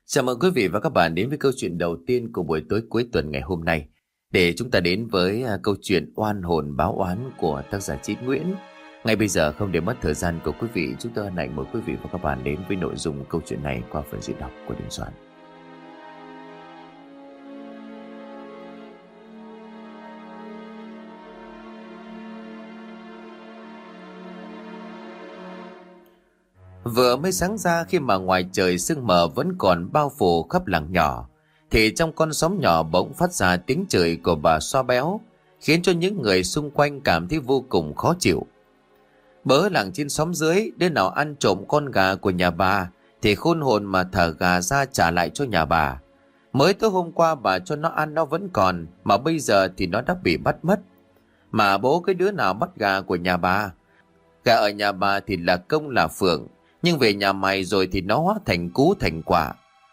Chào mừng quý vị và các bạn đến với câu chuyện đầu tiên của buổi tối cuối tuần ngày hôm nay. Để chúng ta đến với câu chuyện oan hồn báo oán của tác giả Chí Nguyễn. Ngay bây giờ không để mất thời gian của quý vị, chúng tôi hân hạnh mời quý vị và các bạn đến với nội dung câu chuyện này qua phần diễn đọc của Đình Soạn. Vừa mới sáng ra khi mà ngoài trời sương mờ vẫn còn bao phủ khắp làng nhỏ, thì trong con xóm nhỏ bỗng phát ra tiếng chửi của bà Xoa Béo, khiến cho những người xung quanh cảm thấy vô cùng khó chịu. Bớ làng trên xóm dưới, đứa nào ăn trộm con gà của nhà bà thì khôn hồn mà thả gà ra trả lại cho nhà bà. Mới tối hôm qua bà cho nó ăn nó vẫn còn, mà bây giờ thì nó đã bị bắt mất. Mà bố cái đứa nào bắt gà của nhà bà? Gà ở nhà bà thì là công là phượng, nhưng về nhà mày rồi thì nó hóa thành cú thành quả.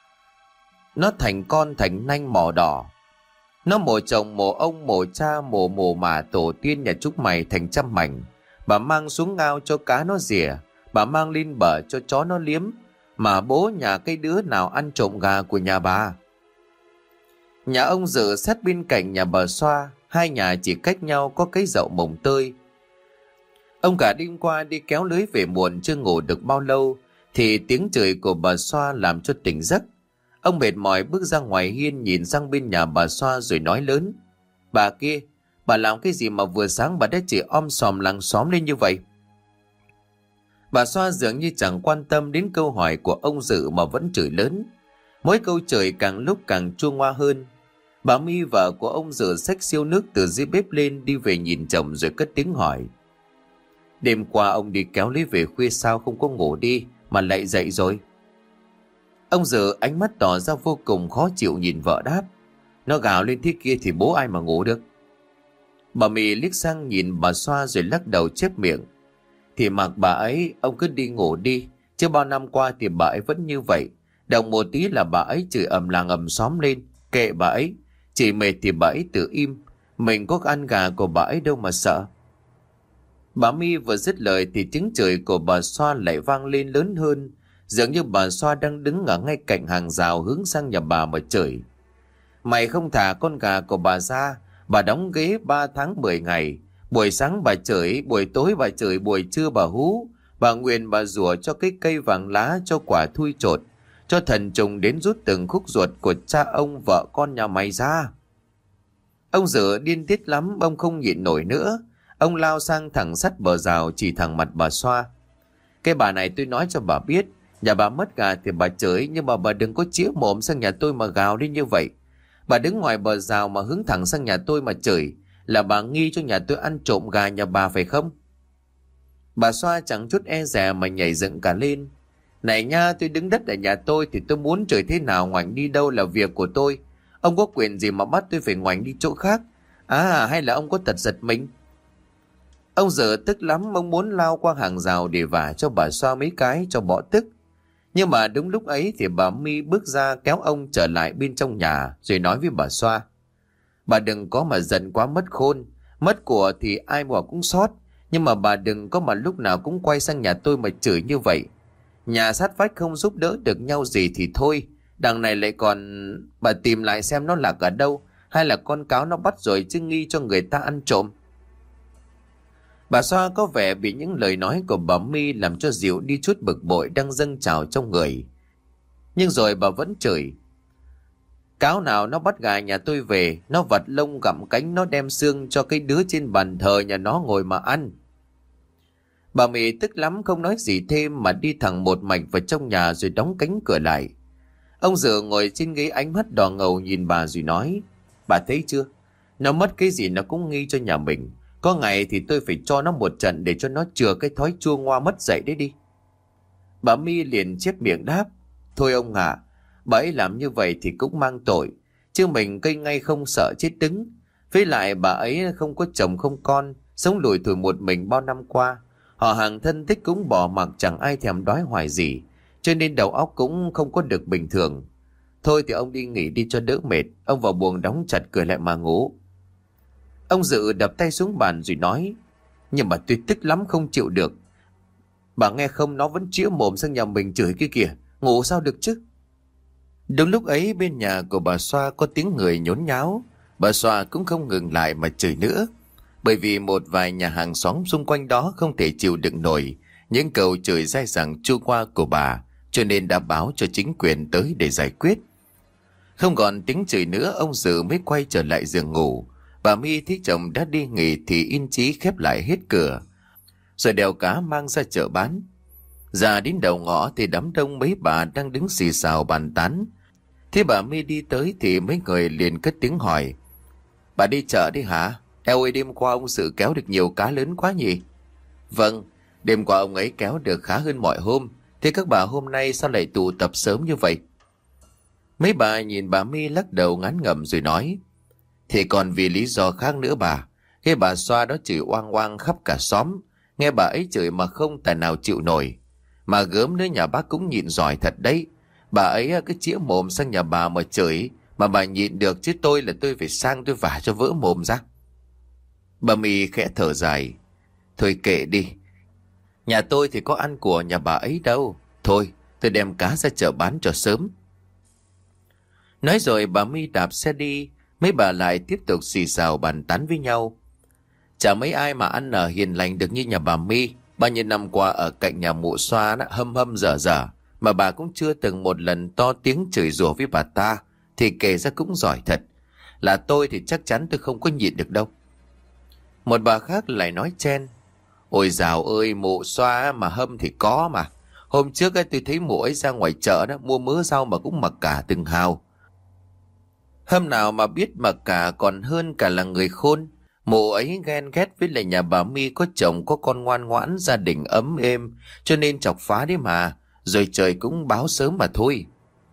Nó thành con thành nanh mỏ đỏ. Nó mổ chồng mổ ông mổ cha mổ mồ mà tổ tiên nhà chúng mày thành trăm mảnh. Bà mang xuống ngao cho cá nó rỉa, bà mang lên bờ cho chó nó liếm. Mà bố nhà cái đứa nào ăn trộm gà của nhà bà? Nhà ông Dự sát bên cạnh nhà bà Xoa, hai nhà chỉ cách nhau có cái dậu mồng tơi. Ông cả đêm qua đi kéo lưới về muộn, chưa ngủ được bao lâu thì tiếng chửi của bà Xoa làm cho tỉnh giấc. Ông mệt mỏi bước ra ngoài hiên, nhìn sang bên nhà bà Xoa rồi nói lớn: "Bà kia, bà làm cái gì mà vừa sáng bà đã chỉ om sòm làng xóm lên như vậy?" Bà Xoa dường như chẳng quan tâm đến câu hỏi của ông Dự mà vẫn chửi lớn. Mỗi câu chửi càng lúc càng chua ngoa hơn. Bà My, vợ của ông Dự, xách siêu nước từ dưới bếp lên đi về nhìn chồng rồi cất tiếng hỏi: "Đêm qua ông đi kéo lưới về khuya sao không có ngủ đi mà lại dậy rồi?" Ông Dự ánh mắt tỏ ra vô cùng khó chịu nhìn vợ đáp: "Nó gào lên thế kia thì bố ai mà ngủ được." Bà Mì liếc sang nhìn bà Xoa rồi lắc đầu chép miệng: "Thì mặc bà ấy, ông cứ đi ngủ đi, chứ bao năm qua thì bà ấy vẫn như vậy. Động một tí là bà ấy chửi ầm làng ầm xóm lên. Kệ bà ấy, chỉ mệt thì bà ấy tự im. Mình có ăn gà của bà ấy đâu mà sợ." Bà My vừa dứt lời thì tiếng chửi của bà Xoa lại vang lên lớn hơn, dường như bà Xoa đang đứng ở ngay cạnh hàng rào hướng sang nhà bà mà chửi: "Mày không thả con gà của bà ra, bà đóng ghế 3 tháng 10 ngày. Buổi sáng bà chửi, buổi tối bà chửi, buổi trưa bà hú. Bà nguyện bà rủa cho cái cây vàng lá, cho quả thui chột, cho thần trùng đến rút từng khúc ruột của cha ông vợ con nhà mày ra." Ông Dự điên tiết lắm, ông không nhịn nổi nữa. Ông lao sang thẳng sắt bờ rào chỉ thẳng mặt bà Xoa: "Cái bà này tôi nói cho bà biết, nhà bà mất gà thì bà chửi, nhưng mà bà đừng có chĩa mồm sang nhà tôi mà gào đi như vậy. Bà đứng ngoài bờ rào mà hướng thẳng sang nhà tôi mà chửi là bà nghi cho nhà tôi ăn trộm gà nhà bà phải không?" Bà Xoa chẳng chút e dè mà nhảy dựng cả lên: "Này nha, tôi đứng đất ở nhà tôi thì tôi muốn chửi thế nào ngoảnh đi đâu là việc của tôi. Ông có quyền gì mà bắt tôi phải ngoảnh đi chỗ khác? À, hay là ông có tật giật mình?" Ông Dự tức lắm, ông muốn lao qua hàng rào để vả cho bà Xoa mấy cái cho bỏ tức. Nhưng mà đúng lúc ấy thì bà My bước ra kéo ông trở lại bên trong nhà rồi nói với bà Xoa: "Bà đừng có mà giận quá mất khôn. Mất của thì ai mà cũng sót, nhưng mà bà đừng có mà lúc nào cũng quay sang nhà tôi mà chửi như vậy. Nhà sát vách không giúp đỡ được nhau gì thì thôi, đằng này lại còn... Bà tìm lại xem nó lạc ở đâu, hay là con cáo nó bắt rồi chứ nghi cho người ta ăn trộm." Bà Xoa có vẻ bị những lời nói của bà My làm cho dịu đi chút bực bội đang dâng trào trong người. Nhưng rồi bà vẫn chửi: "Cáo nào nó bắt gà nhà tôi về, nó vặt lông gặm cánh, nó đem xương cho cái đứa trên bàn thờ nhà nó ngồi mà ăn." Bà Mỹ tức lắm, không nói gì thêm mà đi thẳng một mạch vào trong nhà rồi đóng cánh cửa lại. Ông Dự ngồi trên ghế, ánh mắt đỏ ngầu nhìn bà rồi nói: "Bà thấy chưa, nó mất cái gì nó cũng nghi cho nhà mình. Có ngày thì tôi phải cho nó một trận để cho nó chừa cái thói chua ngoa mất dạy đấy đi." Bà My liền chép miệng đáp: "Thôi ông ạ, bà ấy làm như vậy thì cũng mang tội, chứ mình cây ngay không sợ chết đứng. Với lại bà ấy không có chồng không con, sống lủi thủi một mình bao năm qua. Họ hàng thân thích cũng bỏ mặc, chẳng ai thèm đói hoài gì, cho nên đầu óc cũng không có được bình thường. Thôi thì ông đi nghỉ đi cho đỡ mệt." Ông vào buồng đóng chặt cửa lại mà ngủ. Ông Dự đập tay xuống bàn rồi nói: "Nhưng mà tôi tức lắm không chịu được. Bà nghe không, nó vẫn chĩa mồm sang nhà mình chửi kia kìa, ngủ sao được chứ." Đúng lúc ấy bên nhà của bà Xoa có tiếng người nhốn nháo. Bà Xoa cũng không ngừng lại mà chửi nữa. Bởi vì một vài nhà hàng xóm xung quanh đó không thể chịu đựng nổi những câu chửi dai dẳng chua qua của bà, cho nên đã báo cho chính quyền tới để giải quyết. Không còn tiếng chửi nữa, ông Dự mới quay trở lại giường ngủ. Bà My thấy chồng đã đi nghỉ thì yên chí khép lại hết cửa, rồi đèo cá mang ra chợ bán. Ra đến đầu ngõ thì đám đông mấy bà đang đứng xì xào bàn tán. Thế bà My đi tới thì mấy người liền cất tiếng hỏi: "Bà đi chợ đi hả? Eo ơi, đêm qua ông Sự kéo được nhiều cá lớn quá nhỉ?" "Vâng, đêm qua ông ấy kéo được khá hơn mọi hôm. Thế các bà hôm nay sao lại tụ tập sớm như vậy?" Mấy bà nhìn bà My lắc đầu ngán ngẩm rồi nói: "Thì còn vì lý do khác nữa bà. Cái bà Xoa đó chửi oang oang khắp cả xóm. Nghe bà ấy chửi mà không tài nào chịu nổi. Mà gớm nữa, nhà bác cũng nhịn giỏi thật đấy. Bà ấy cứ chĩa mồm sang nhà bà mà chửi, mà bà nhịn được, chứ tôi là tôi phải sang tôi vả cho vỡ mồm ra." Bà My khẽ thở dài: "Thôi kệ đi, nhà tôi thì có ăn của nhà bà ấy đâu. Thôi tôi đem cá ra chợ bán cho sớm." Nói rồi bà My đạp xe đi. Mấy bà lại tiếp tục xì xào bàn tán với nhau. Chả mấy ai mà ăn ở hiền lành được như nhà bà My. Bao nhiêu năm qua ở cạnh nhà mụ Xoa đã hâm hâm dở dở, mà bà cũng chưa từng một lần to tiếng chửi rủa với bà ta, thì kể ra cũng giỏi thật. Là tôi thì chắc chắn tôi không có nhịn được đâu. Một bà khác lại nói chen: "Ôi dào ơi, mụ Xoa mà hâm thì có mà. Hôm trước ấy, tôi thấy mụ ấy ra ngoài chợ đó mua mớ rau mà cũng mặc cả từng hào. Hôm nào mà biết mặc cả còn hơn cả là người khôn. Mụ ấy ghen ghét với lại nhà bà My có chồng có con ngoan ngoãn, gia đình ấm êm, cho nên chọc phá đấy mà. Rồi trời cũng báo sớm mà thôi."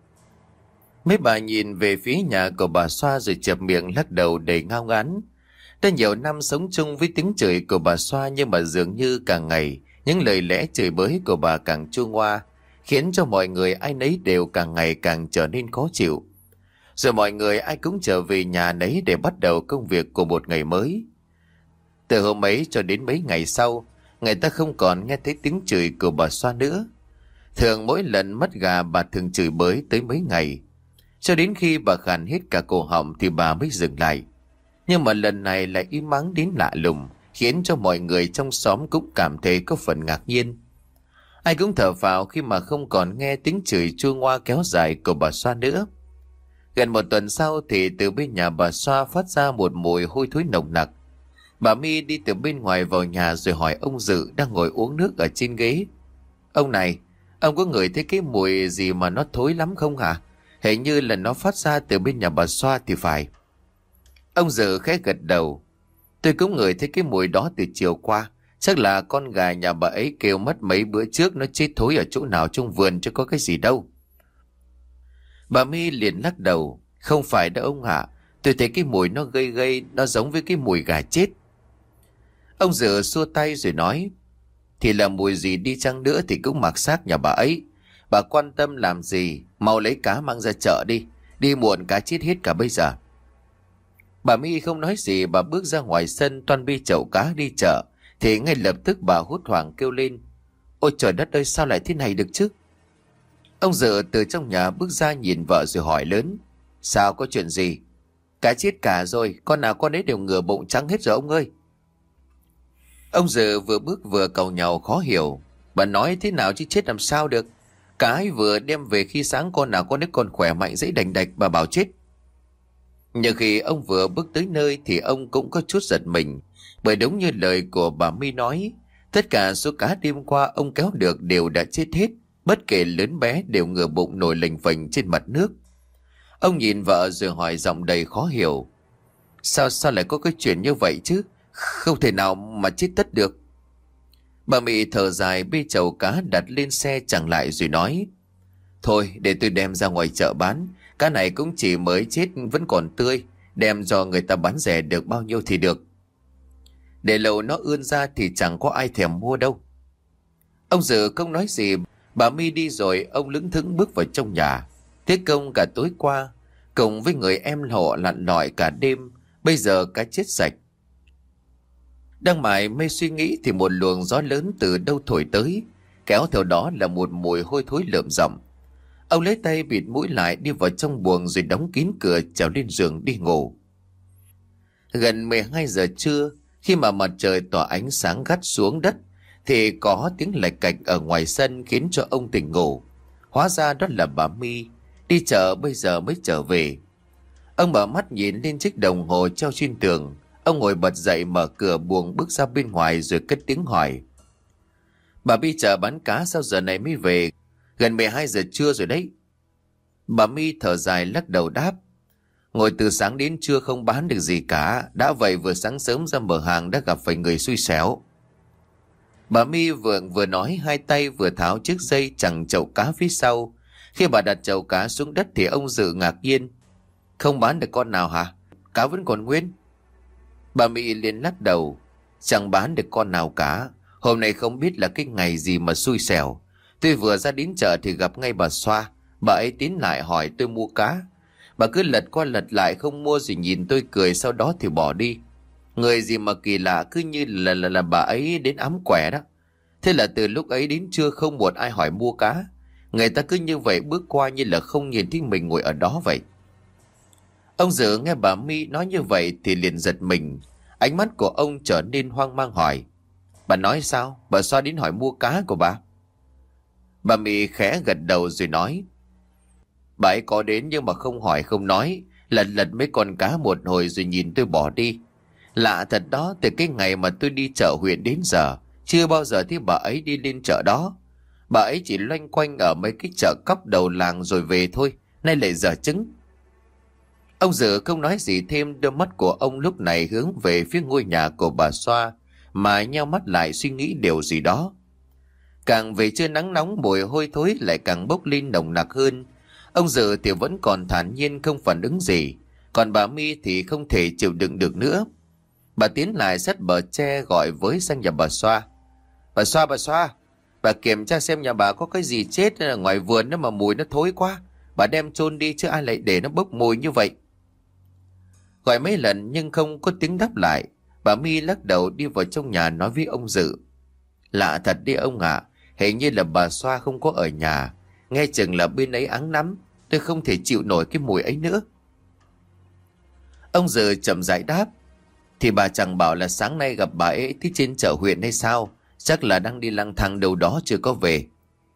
Mấy bà nhìn về phía nhà của bà Xoa rồi chẹp miệng lắc đầu đầy ngao ngán. Đã nhiều năm sống chung với tiếng chửi của bà Xoa, nhưng mà dường như càng ngày những lời lẽ chửi bới của bà càng chua ngoa, khiến cho mọi người ai nấy đều càng ngày càng trở nên khó chịu. Rồi mọi người ai cũng trở về nhà nấy để bắt đầu công việc của một ngày mới. Từ hôm ấy cho đến mấy ngày sau, người ta không còn nghe thấy tiếng chửi của bà Xoa nữa. Thường mỗi lần mất gà bà thường chửi bới tới mấy ngày, cho đến khi bà khàn hết cả cổ họng thì bà mới dừng lại. Nhưng mà lần này lại im ắng đến lạ lùng, khiến cho mọi người trong xóm cũng cảm thấy có phần ngạc nhiên. Ai cũng thở phào khi mà không còn nghe tiếng chửi chua ngoa kéo dài của bà Xoa nữa. Gần một tuần sau thì từ bên nhà bà Xoa phát ra một mùi hôi thối nồng nặc. Bà My đi từ bên ngoài vào nhà rồi hỏi ông Dự đang ngồi uống nước ở trên ghế: "Ông này, ông có ngửi thấy cái mùi gì mà nó thối lắm không hả? Hình như là nó phát ra từ bên nhà bà Xoa thì phải." Ông Dự khẽ gật đầu: "Tôi cũng ngửi thấy cái mùi đó từ chiều qua. Chắc là con gà nhà bà ấy kêu mất mấy bữa trước, nó chết thối ở chỗ nào trong vườn chứ có cái gì đâu." Bà My liền lắc đầu: "Không phải đâu ông ạ. Tôi thấy cái mùi nó gây gây, nó giống với cái mùi gà chết." Ông Dự xua tay rồi nói: "Thì là mùi gì đi chăng nữa thì cũng mặc xác nhà bà ấy. Bà quan tâm làm gì, mau lấy cá mang ra chợ đi. Đi muộn cá chết hết cả bây giờ." Bà My không nói gì, bà bước ra ngoài sân toan bi chậu cá đi chợ, thì ngay lập tức bà hốt hoảng kêu lên: "Ôi trời đất ơi, sao lại thế này được chứ?" Ông Dự từ trong nhà bước ra nhìn vợ rồi hỏi lớn: "Sao, có chuyện gì?" "Cá chết cả rồi, con nào con ấy đều ngửa bụng trắng hết rồi ông ơi." Ông Dự vừa bước vừa càu nhàu khó hiểu: "Bà nói thế nào chứ chết làm sao được? Cá ấy vừa đem về khi sáng con nào con ấy còn khỏe mạnh dãy đành đạch, bà bảo chết." Nhưng khi ông vừa bước tới nơi thì ông cũng có chút giật mình, bởi đúng như lời của bà My nói, tất cả số cá đêm qua ông kéo được đều đã chết hết, bất kể lớn bé đều ngửa bụng nổi lềnh phềnh trên mặt nước. Ông nhìn vợ rồi hỏi giọng đầy khó hiểu: Sao lại có cái chuyện như vậy chứ? Không thể nào mà chết tất được." Bà Mỹ thở dài bê chầu cá đặt lên xe chẳng lại rồi nói: "Thôi để tôi đem ra ngoài chợ bán. Cá này cũng chỉ mới chết vẫn còn tươi, đem cho người ta bán rẻ được bao nhiêu thì được. Để lâu nó ươn ra thì chẳng có ai thèm mua đâu." Ông Dự không nói gì. Bà My đi rồi ông lững thững bước vào trong nhà. Thế công cả tối qua cùng với người em họ lặn lội cả đêm, bây giờ cá chết sạch. Đang mải mê suy nghĩ thì một luồng gió lớn từ đâu thổi tới, kéo theo đó là một mùi hôi thối lợm giọng. Ông lấy tay bịt mũi lại, đi vào trong buồng rồi đóng kín cửa, trèo lên giường đi ngủ. Gần 12 giờ trưa, khi mà mặt trời tỏa ánh sáng gắt xuống đất, thì có tiếng lạch cạch ở ngoài sân khiến cho ông tỉnh ngủ. Hóa ra đó là bà My, đi chợ bây giờ mới trở về. Ông mở mắt nhìn lên chiếc đồng hồ treo trên tường. Ông ngồi bật dậy, mở cửa buồng bước ra bên ngoài rồi cất tiếng hỏi: "Bà My chợ bán cá sao giờ này mới về? Gần 12 giờ trưa rồi đấy." Bà My thở dài lắc đầu đáp: "Ngồi từ sáng đến trưa không bán được gì cả. Đã vậy vừa sáng sớm ra mở hàng đã gặp phải người xui xẻo." Bà My vừa nói, hai tay vừa tháo chiếc dây chằng chậu cá phía sau. Khi bà đặt chậu cá xuống đất thì ông Dự ngạc nhiên: "Không bán được con nào hả? Cá vẫn còn nguyên." Bà My liền lắc đầu: "Chẳng bán được con nào cả. Hôm nay không biết là cái ngày gì mà xui xẻo. Tôi vừa ra đến chợ thì gặp ngay bà Xoa. Bà ấy tiến lại hỏi tôi mua cá. Bà cứ lật qua lật lại không mua, rồi nhìn tôi cười, sau đó thì bỏ đi. Người gì mà kỳ lạ, cứ như là bà ấy đến ám quẻ đó. Thế là từ lúc ấy đến trưa không một ai hỏi mua cá. Người ta cứ như vậy bước qua như là không nhìn thấy mình ngồi ở đó vậy." Ông Dự nghe bà My nói như vậy thì liền giật mình. Ánh mắt của ông trở nên hoang mang hỏi: "Bà nói sao? Bà Xoa đến hỏi mua cá của bà?" Bà My khẽ gật đầu rồi nói: "Bà ấy có đến nhưng mà không hỏi không nói, lật lật mấy con cá một hồi rồi nhìn tôi bỏ đi. Lạ thật đó, từ cái ngày mà tôi đi chợ huyện đến giờ chưa bao giờ thấy bà ấy đi lên chợ đó. Bà ấy chỉ loanh quanh ở mấy cái chợ cóc đầu làng rồi về thôi, nay lại dở chứng." Ông Dự không nói gì thêm, đôi mắt của ông lúc này hướng về phía ngôi nhà của bà Xoa mà nheo mắt lại suy nghĩ điều gì đó. Càng về trưa nắng nóng, mùi hôi thối lại càng bốc lên nồng nặc hơn. Ông Dự thì vẫn còn thản nhiên không phản ứng gì, còn bà My thì không thể chịu đựng được nữa. Bà tiến lại sát bờ tre gọi với sang nhà bà Xoa: "Bà Xoa, bà Xoa, bà kiểm tra xem nhà bà có cái gì chết ở ngoài vườn đó mà mùi nó thối quá. Bà đem chôn đi chứ ai lại để nó bốc mùi như vậy." Gọi mấy lần nhưng không có tiếng đáp lại. Bà My lắc đầu đi vào trong nhà nói với ông Dự: "Lạ thật đi ông ạ, hình như là bà Xoa không có ở nhà. Nghe chừng là bên ấy ắng lắm. Tôi không thể chịu nổi cái mùi ấy nữa." Ông Dự chậm rãi đáp: "Thì bà chẳng bảo là sáng nay gặp bà ấyที่trên chợ huyện hay sao? Chắc là đang đi lang thang đâu đó chưa có về."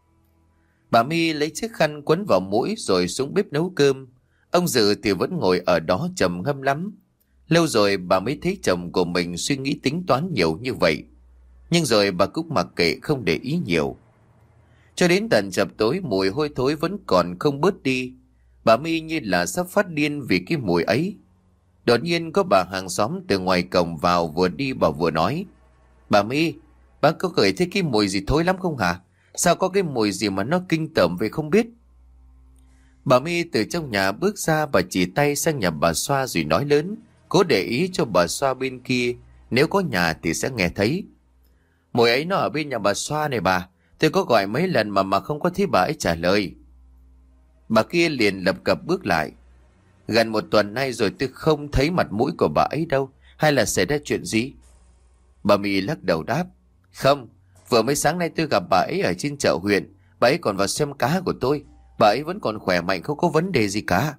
Bà My lấy chiếc khăn quấn vào mũi rồi xuống bếp nấu cơm. Ông Dự thì vẫn ngồi ở đó trầm ngâm lắm. Lâu rồi bà mới thấy chồng của mình suy nghĩ tính toán nhiều như vậy. Nhưng rồi bà cũng mặc kệ, không để ý nhiều. Cho đến tận chập tối, mùi hôi thối vẫn còn không bớt đi. Bà My như là sắp phát điên vì cái mùi ấy. Đột nhiên có bà hàng xóm từ ngoài cổng vào, vừa đi bà vừa nói: "Bà My, bà có ngửi thấy cái mùi gì thối lắm không hả? Sao có cái mùi gì mà nó kinh tởm vậy không biết?" Bà My từ trong nhà bước ra, bà chỉ tay sang nhà bà Xoa rồi nói lớn, cố để ý cho bà Xoa bên kia, nếu có nhà thì sẽ nghe thấy: "Mùi ấy nó ở bên nhà bà Xoa này bà. Tôi có gọi mấy lần mà không có thấy bà ấy trả lời." Bà kia liền lập cập bước lại: "Gần một tuần nay rồi tôi không thấy mặt mũi của bà ấy đâu. Hay là xảy ra chuyện gì?" Bà My lắc đầu đáp: "Không, vừa mới sáng nay tôi gặp bà ấy ở trên chợ huyện. Bà ấy còn vào xem cá của tôi. Bà ấy vẫn còn khỏe mạnh, không có vấn đề gì cả."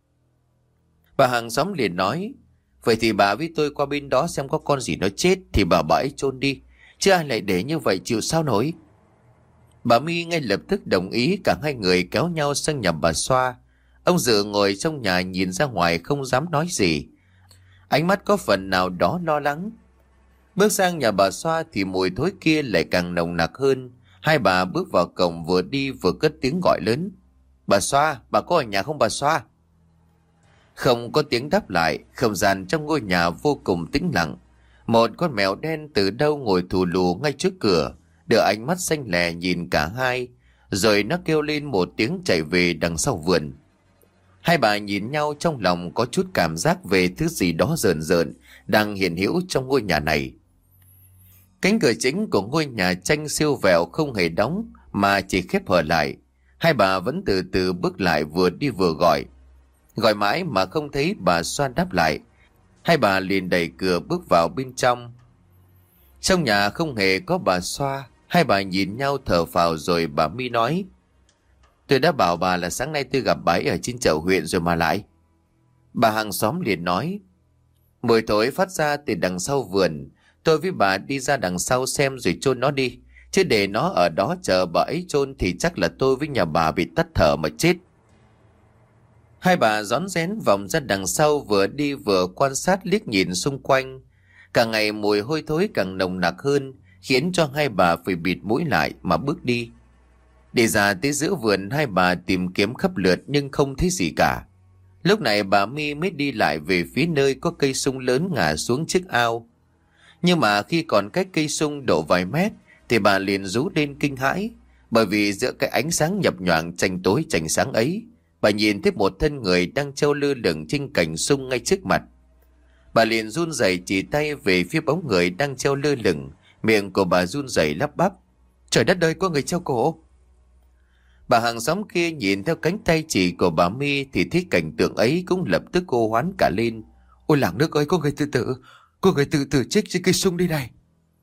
Bà hàng xóm liền nói: "Vậy thì bà với tôi qua bên đó xem có con gì nó chết thì bà ấy chôn đi. Chứ ai lại để như vậy chịu sao nổi." Bà My ngay lập tức đồng ý, cả hai người kéo nhau sang nhà bà Xoa. Ông Dự ngồi trong nhà nhìn ra ngoài không dám nói gì. Ánh mắt có phần nào đó lo lắng. Bước sang nhà bà Xoa thì mùi thối kia lại càng nồng nặc hơn. Hai bà bước vào cổng, vừa đi vừa cất tiếng gọi lớn: "Bà Xoa, bà có ở nhà không bà Xoa?" Không có tiếng đáp lại. Không gian trong ngôi nhà vô cùng tĩnh lặng. Một con mèo đen từ đâu ngồi thù lù ngay trước cửa, đưa ánh mắt xanh lè nhìn cả hai, rồi nó kêu lên một tiếng chạy về đằng sau vườn. Hai bà nhìn nhau, trong lòng có chút cảm giác về thứ gì đó rợn rợn đang hiện hữu trong ngôi nhà này. Cánh cửa chính của ngôi nhà tranh siêu vẹo không hề đóng mà chỉ khép hờ lại. Hai bà vẫn từ từ bước lại, vừa đi vừa gọi. Gọi mãi mà không thấy bà Xoa đáp lại. Hai bà liền đẩy cửa bước vào bên trong. Trong nhà không hề có bà Xoa. Hai bà nhìn nhau thở phào rồi bà My nói: Tôi đã bảo bà là sáng nay tôi gặp bà ấy ở trên chợ huyện rồi mà lại. Bà hàng xóm liền nói. Mùi thối phát ra từ đằng sau vườn. Tôi với bà đi ra đằng sau xem rồi chôn nó đi. Chứ để nó ở đó chờ bà ấy chôn thì chắc là tôi với nhà bà bị tắt thở mà chết. Hai bà rón rén vòng ra đằng sau, vừa đi vừa quan sát liếc nhìn xung quanh. Càng ngày mùi hôi thối càng nồng nặc hơn, khiến cho hai bà phải bịt mũi lại mà bước đi. Đi ra tới giữa vườn, hai bà tìm kiếm khắp lượt nhưng không thấy gì cả. Lúc này bà My mới đi lại về phía nơi có cây sung lớn ngả xuống chiếc ao. Nhưng mà khi còn cách cây sung độ vài mét thì bà liền rú lên kinh hãi, bởi vì giữa cái ánh sáng nhập nhoạng chành tối chành sáng ấy, bà nhìn thấy một thân người đang treo lơ lửng trên cành sung ngay trước mặt. Bà liền run rẩy chỉ tay về phía bóng người đang treo lơ lửng, miệng của bà run rẩy lắp bắp. Trời đất ơi, có người treo cổ! Bà hàng xóm kia nhìn theo cánh tay chỉ của bà My thì thấy cảnh tượng ấy cũng lập tức hô hoán cả lên. Ôi làng nước ơi, có người tự tử chết trên cây sung đây này!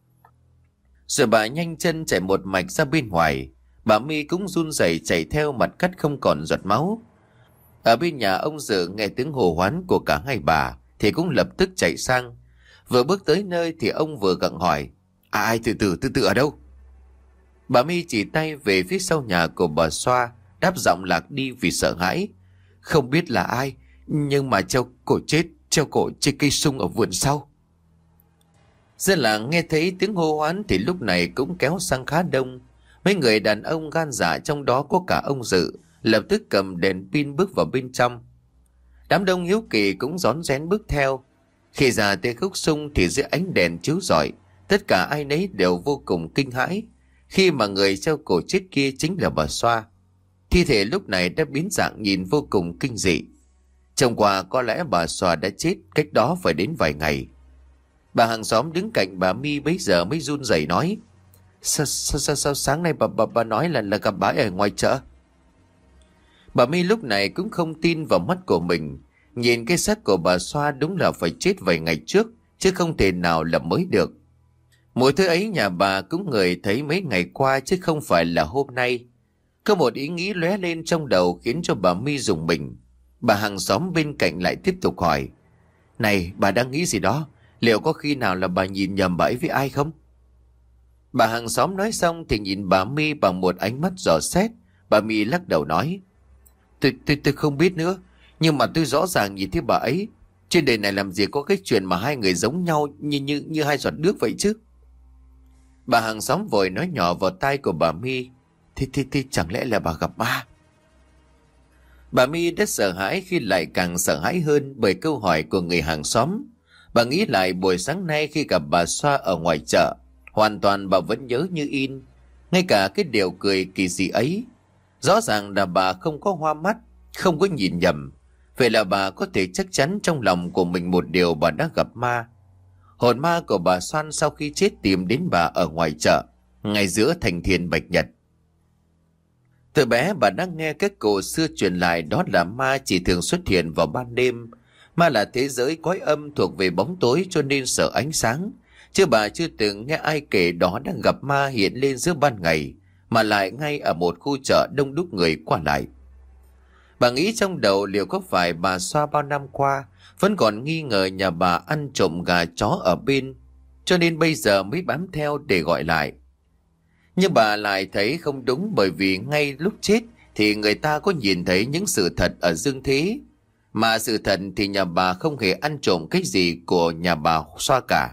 Rồi bà nhanh chân chạy một mạch ra bên ngoài. Bà My cũng run rẩy chạy theo, mặt cắt không còn giọt máu. Ở bên nhà ông Dự nghe tiếng hô hoán của cả hai bà thì cũng lập tức chạy sang. Vừa bước tới nơi thì ông vừa gặng hỏi. Ai tự tử ở đâu? Bà My chỉ tay về phía sau nhà của bà Xoa, đáp giọng lạc đi vì sợ hãi. Không biết là ai, nhưng mà treo cổ trên cây sung ở vườn sau. Dân làng nghe thấy tiếng hô hoán thì lúc này cũng kéo sang khá đông. Mấy người đàn ông gan dạ, trong đó có cả ông Dự, lập tức cầm đèn pin bước vào bên trong. Đám đông hiếu kỳ cũng rón rén bước theo. Khi ra tới khúc sung thì dưới ánh đèn chiếu rọi, tất cả ai nấy đều vô cùng kinh hãi, khi mà người treo cổ chết kia chính là bà Xoa. Thi thể lúc này đã biến dạng nhìn vô cùng kinh dị. Trông qua có lẽ bà Xoa đã chết cách đó phải đến vài ngày. Bà hàng xóm đứng cạnh bà My bấy giờ mới run rẩy nói. Sao sáng nay bà nói là gặp bà ở ngoài chợ? Bà My lúc này cũng không tin vào mắt của mình. Nhìn cái xác của bà Xoa đúng là phải chết vài ngày trước, chứ không thể nào là mới được. Mỗi thứ ấy nhà bà cũng ngửi thấy mấy ngày qua chứ không phải là hôm nay. Có một ý nghĩ lóe lên trong đầu khiến cho bà My rùng mình. Bà hàng xóm bên cạnh lại tiếp tục hỏi. Này, bà đang nghĩ gì đó? Liệu có khi nào là bà nhìn nhầm bà ấy với ai không? Bà hàng xóm nói xong thì nhìn bà My bằng một ánh mắt dò xét. Bà My lắc đầu nói. Tôi không biết nữa. Nhưng mà tôi rõ ràng nhìn thấy bà ấy. Trên đời này làm gì có cái chuyện mà hai người giống nhau như hai giọt nước vậy chứ? Bà hàng xóm vội nói nhỏ vào tai của bà My. Thì chẳng lẽ là bà gặp ma? Bà My rất sợ hãi, khi lại càng sợ hãi hơn bởi câu hỏi của người hàng xóm. Bà nghĩ lại buổi sáng nay khi gặp bà Xoa ở ngoài chợ. Hoàn toàn bà vẫn nhớ như in. Ngay cả cái điều cười kỳ dị ấy. Rõ ràng là bà không có hoa mắt, không có nhìn nhầm. Vậy là bà có thể chắc chắn trong lòng của mình một điều, bà đã gặp ma. Hồn ma của bà Xoan sau khi chết tìm đến bà ở ngoài chợ, ngay giữa thành thiên bạch nhật. Từ bé bà đã nghe các cụ xưa truyền lại đó là ma chỉ thường xuất hiện vào ban đêm. Ma là thế giới quái âm thuộc về bóng tối cho nên sợ ánh sáng. Chứ bà chưa từng nghe ai kể đó đang gặp ma hiện lên giữa ban ngày, mà lại ngay ở một khu chợ đông đúc người qua lại. Bà nghĩ trong đầu liệu có phải bà Xoa bao năm qua vẫn còn nghi ngờ nhà bà ăn trộm gà chó ở bên, cho nên bây giờ mới bám theo để gọi lại. Nhưng bà lại thấy không đúng, bởi vì ngay lúc chết thì người ta có nhìn thấy những sự thật ở dương thế. Mà sự thật thì nhà bà không hề ăn trộm cái gì của nhà bà Xoa cả.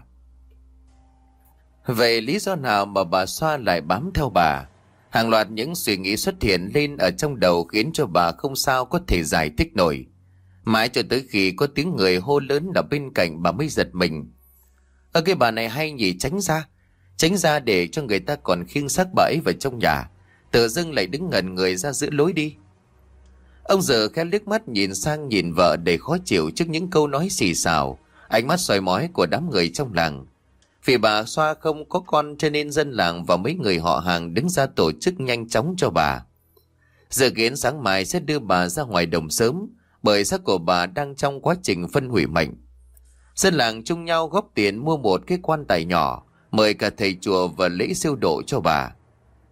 Vậy lý do nào mà bà Xoa lại bám theo bà? Hàng loạt những suy nghĩ xuất hiện lên ở trong đầu khiến cho bà không sao có thể giải thích nổi. Mãi cho tới khi có tiếng người hô lớn ở bên cạnh bà mới giật mình. Cái bà này hay nhỉ, tránh ra để cho người ta còn khiêng xác bà ấy vào trong nhà. Tự dưng lại đứng ngẩn người ra giữa lối đi. Ông Dự khẽ liếc mắt nhìn sang nhìn vợ đầy khó chịu trước những câu nói xì xào, ánh mắt soi mói của đám người trong làng. Vì bà Xoa không có con cho nên dân làng và mấy người họ hàng đứng ra tổ chức nhanh chóng cho bà. Dự kiến sáng mai sẽ đưa bà ra ngoài đồng sớm, bởi xác của bà đang trong quá trình phân hủy mệnh. Dân làng chung nhau góp tiền mua một cái quan tài nhỏ, mời cả thầy chùa và lễ siêu độ cho bà.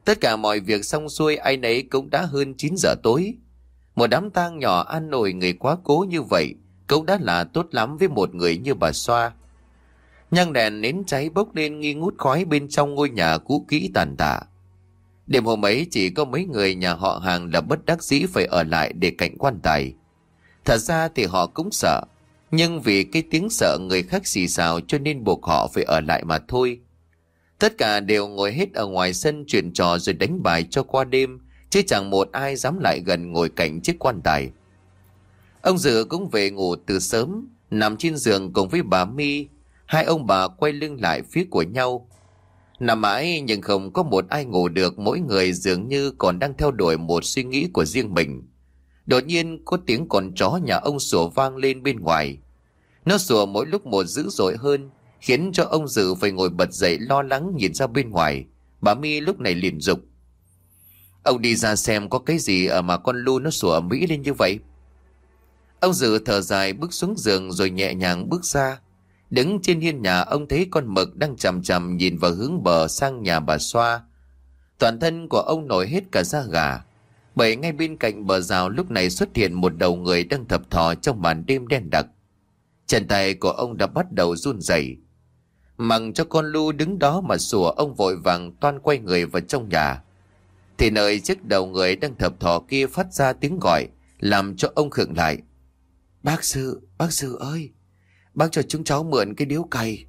Tất cả mọi việc xong xuôi ai nấy cũng đã hơn 9 giờ tối. Một đám tang nhỏ an ủi người quá cố như vậy cũng đã là tốt lắm với một người như bà Xoa. Nhang đèn nến cháy bốc lên nghi ngút khói bên trong ngôi nhà cũ kỹ tàn tạ. Đêm hôm ấy chỉ có mấy người nhà họ hàng là bất đắc dĩ phải ở lại để cạnh quan tài. Thật ra thì họ cũng sợ, nhưng vì cái tiếng sợ người khác xì xào cho nên buộc họ phải ở lại mà thôi. Tất cả đều ngồi hết ở ngoài sân chuyện trò rồi đánh bài cho qua đêm, chứ chẳng một ai dám lại gần ngồi cạnh chiếc quan tài. Ông Dự cũng về ngủ từ sớm, nằm trên giường cùng với bà My. Hai ông bà quay lưng lại phía của nhau. Nằm mãi nhưng không có một ai ngủ được, mỗi người dường như còn đang theo đuổi một suy nghĩ của riêng mình. Đột nhiên có tiếng con chó nhà ông sủa vang lên bên ngoài. Nó sủa mỗi lúc một dữ dội hơn, khiến cho ông Dự phải ngồi bật dậy lo lắng nhìn ra bên ngoài. Bà My lúc này liền giục: "Ông đi ra xem có cái gì mà con Lu nó sủa ầm ĩ lên như vậy." Ông Dự thở dài bước xuống giường rồi nhẹ nhàng bước ra. Đứng trên hiên nhà, ông thấy con mực đang chằm chằm nhìn vào hướng bờ sang nhà bà Xoa. Toàn thân của ông nổi hết cả da gà, bởi ngay bên cạnh bờ rào lúc này xuất hiện một đầu người đang thập thò trong màn đêm đen đặc. Chân tay của ông đã bắt đầu run rẩy. Mặc cho con Lu đứng đó mà sủa, ông vội vàng toan quay người vào trong nhà. Thì nơi chiếc đầu người đang thập thò kia phát ra tiếng gọi, làm cho ông khựng lại. Bác Dự ơi, bác cho chúng cháu mượn cái điếu cày."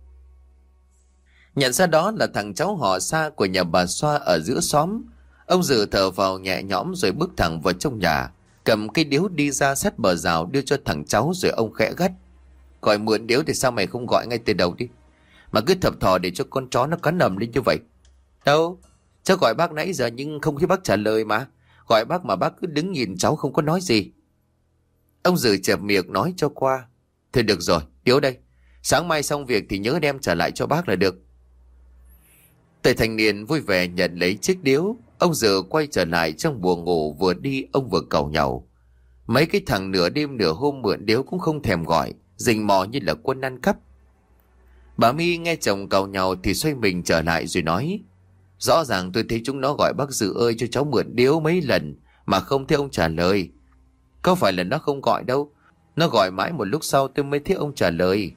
Nhận ra đó là thằng cháu họ Sa của nhà bà Xoa ở giữa xóm. Ông Dự thở vào nhẹ nhõm rồi bước thẳng vào trong nhà, cầm cái điếu đi ra sát bờ rào đưa cho thằng cháu, rồi ông khẽ gắt: "Gọi mượn điếu thì sao mày không gọi ngay từ đầu đi, mà cứ thập thò để cho con chó nó cắn ầm lên như vậy?" "Đâu, cháu gọi bác nãy giờ nhưng không thấy bác trả lời mà. Gọi bác mà bác cứ đứng nhìn cháu không có nói gì." Ông Dự chẹp miệng nói cho qua: "Thôi được rồi, điếu đây. Sáng mai xong việc thì nhớ đem trả lại cho bác là được." Tề thanh niên vui vẻ nhận lấy chiếc điếu. Ông Dự quay trở lại trong buồng ngủ, vừa đi ông vừa càu nhàu: mấy cái thằng nửa đêm nửa hôm mượn điếu cũng không thèm gọi, rình mò như là quân ăn cắp. Bà My nghe chồng càu nhàu thì xoay mình trở lại rồi nói: "Rõ ràng tôi thấy chúng nó gọi bác Dự ơi cho cháu mượn điếu mấy lần mà không thấy ông trả lời. Có phải là nó không gọi đâu, nó gọi mãi một lúc sau tôi mới thấy ông trả lời."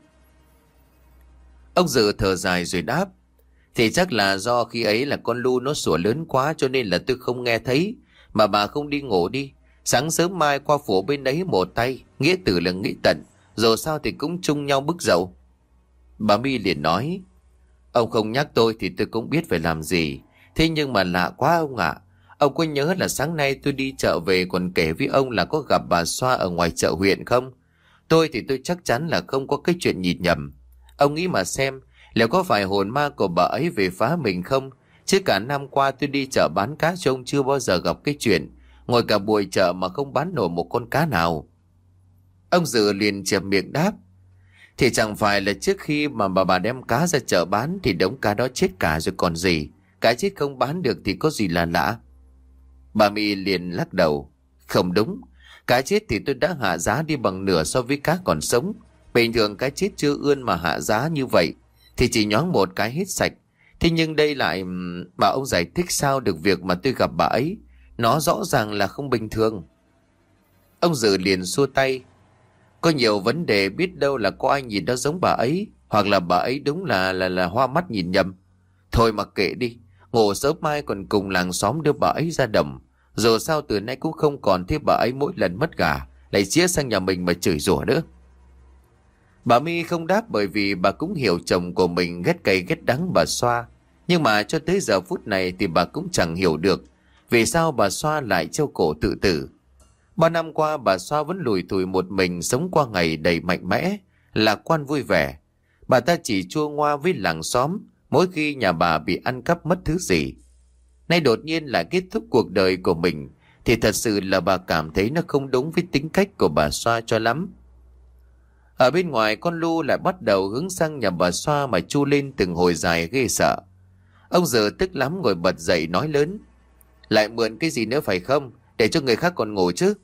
Ông Dự thở dài rồi đáp: "Thì chắc là do khi ấy là con Lu nó sủa lớn quá cho nên là tôi không nghe thấy. Mà bà không đi ngủ đi, sáng sớm mai qua phủ bên đấy một tay, nghĩa tử là nghĩa tận, rồi sao thì cũng chung nhau bức dậu." Bà My liền nói: "Ông không nhắc tôi thì tôi cũng biết phải làm gì. Thế nhưng mà lạ quá ông ạ. Ông có nhớ là sáng nay tôi đi chợ về còn kể với ông là có gặp bà Xoa ở ngoài chợ huyện không? Tôi thì tôi chắc chắn là không có cái chuyện nhìn nhầm. Ông nghĩ mà xem, liệu có phải hồn ma của bà ấy về phá mình không? Chứ cả năm qua tôi đi chợ bán cá cho ông chưa bao giờ gặp cái chuyện ngồi cả buổi chợ mà không bán nổi một con cá nào." Ông Dự liền chẹp miệng đáp: "Thì chẳng phải là trước khi mà bà đem cá ra chợ bán thì đống cá đó chết cả rồi còn gì. Cá chết không bán được thì có gì là lạ." Bà My liền lắc đầu: "Không đúng. Cá chết thì tôi đã hạ giá đi bằng nửa so với cá còn sống. Bình thường cá chết chưa ươn mà hạ giá như vậy thì chỉ nhoáng một cái hết sạch. Thế nhưng đây lại... Bà ông giải thích sao được việc mà tôi gặp bà ấy. Nó rõ ràng là không bình thường." Ông Dự liền xua tay: "Có nhiều vấn đề, biết đâu là có ai nhìn đó giống bà ấy, hoặc là bà ấy đúng là hoa mắt nhìn nhầm. Thôi mặc kệ đi, ngủ sớm mai còn cùng làng xóm đưa bà ấy ra đồng. Dù sao từ nay cũng không còn thấy bà ấy mỗi lần mất gà lại chĩa sang nhà mình mà chửi rủa nữa." Bà My không đáp, bởi vì bà cũng hiểu chồng của mình ghét cay ghét đắng bà Xoa. Nhưng mà cho tới giờ phút này thì bà cũng chẳng hiểu được vì sao bà Xoa lại treo cổ tự tử. 3 năm qua bà Xoa vẫn lủi thủi một mình sống qua ngày đầy mạnh mẽ, lạc quan vui vẻ. Bà ta chỉ chua ngoa với làng xóm mỗi khi nhà bà bị ăn cắp mất thứ gì. Nay đột nhiên lại kết thúc cuộc đời của mình thì thật sự là bà cảm thấy nó không đúng với tính cách của bà Xoa cho lắm. Ở bên ngoài, con Lu lại bắt đầu hướng sang nhà bà Xoa mà chu lên từng hồi dài ghê sợ. Ông Dự tức lắm ngồi bật dậy nói lớn: "Lại mượn cái gì nữa phải không? Để cho người khác còn ngủ chứ."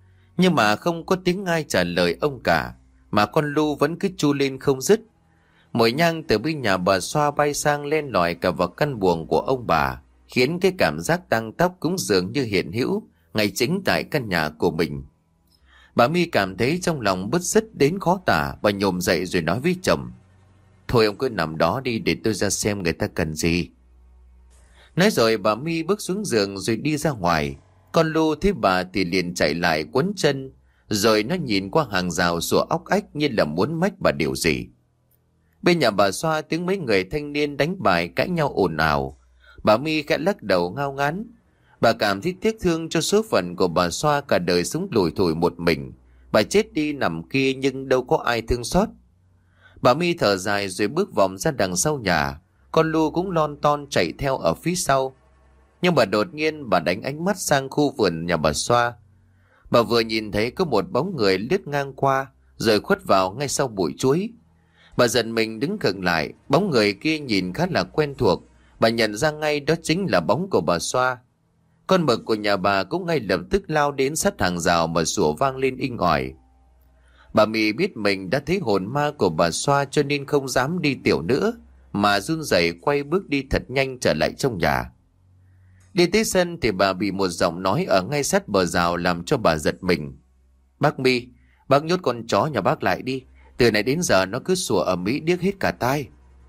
Nhưng mà không có tiếng ai trả lời ông cả, mà con Lu vẫn cứ chu lên không dứt. Mùi nhang từ bên nhà bà Xoa bay sang len lỏi cả vào căn buồng của ông bà, khiến cái cảm giác tang tóc cũng dường như hiện hữu ngay chính tại căn nhà của mình. Bà My cảm thấy trong lòng bứt rứt đến khó tả. Bà nhổm dậy rồi nói với chồng: "Thôi ông cứ nằm đó đi, để tôi ra xem người ta cần gì." Nói rồi bà My bước xuống giường rồi đi ra ngoài. Con Lu thấy bà thì liền chạy lại quấn chân, rồi nó nhìn qua hàng rào sủa óc ách như là muốn mách bà điều gì. Bên nhà bà Xoa tiếng mấy người thanh niên đánh bài cãi nhau ồn ào. Bà My khẽ lắc đầu ngao ngán. Bà cảm thấy tiếc thương cho số phận của bà Xoa cả đời sống lủi thủi một mình. Bà chết đi nằm kia nhưng đâu có ai thương xót. Bà My thở dài rồi bước vòng ra đằng sau nhà. Con Lu cũng lon ton chạy theo ở phía sau. Nhưng bà đột nhiên bà đánh ánh mắt sang khu vườn nhà bà Xoa. Bà vừa nhìn thấy có một bóng người lướt ngang qua rồi khuất vào ngay sau bụi chuối. Bà giật mình đứng khựng lại. Bóng người kia nhìn khá là quen thuộc. Bà nhận ra ngay đó chính là bóng của bà Xoa. Con mực của nhà bà cũng ngay lập tức lao đến sát hàng rào mà sủa vang lên inh ỏi. Bà Mị biết mình đã thấy hồn ma của bà Xoa cho nên không dám đi tiểu nữa, mà run rẩy quay bước đi thật nhanh trở lại trong nhà. Đi tới sân thì bà bị một giọng nói ở ngay sát bờ rào làm cho bà giật mình. "Bác My, bác nhốt con chó nhà bác lại đi. Từ nãy đến giờ nó cứ sủa ầm ĩ điếc hết cả tai."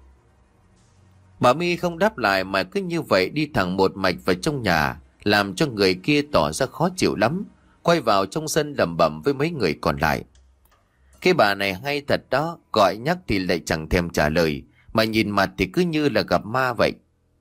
Bà My không đáp lại mà cứ như vậy đi thẳng một mạch vào trong nhà, làm cho người kia tỏ ra khó chịu lắm, quay vào trong sân lẩm bẩm với mấy người còn lại. Cái bà này hay thật đó, gọi nhắc thì lại chẳng thèm trả lời, mà nhìn mặt thì cứ như là gặp ma vậy.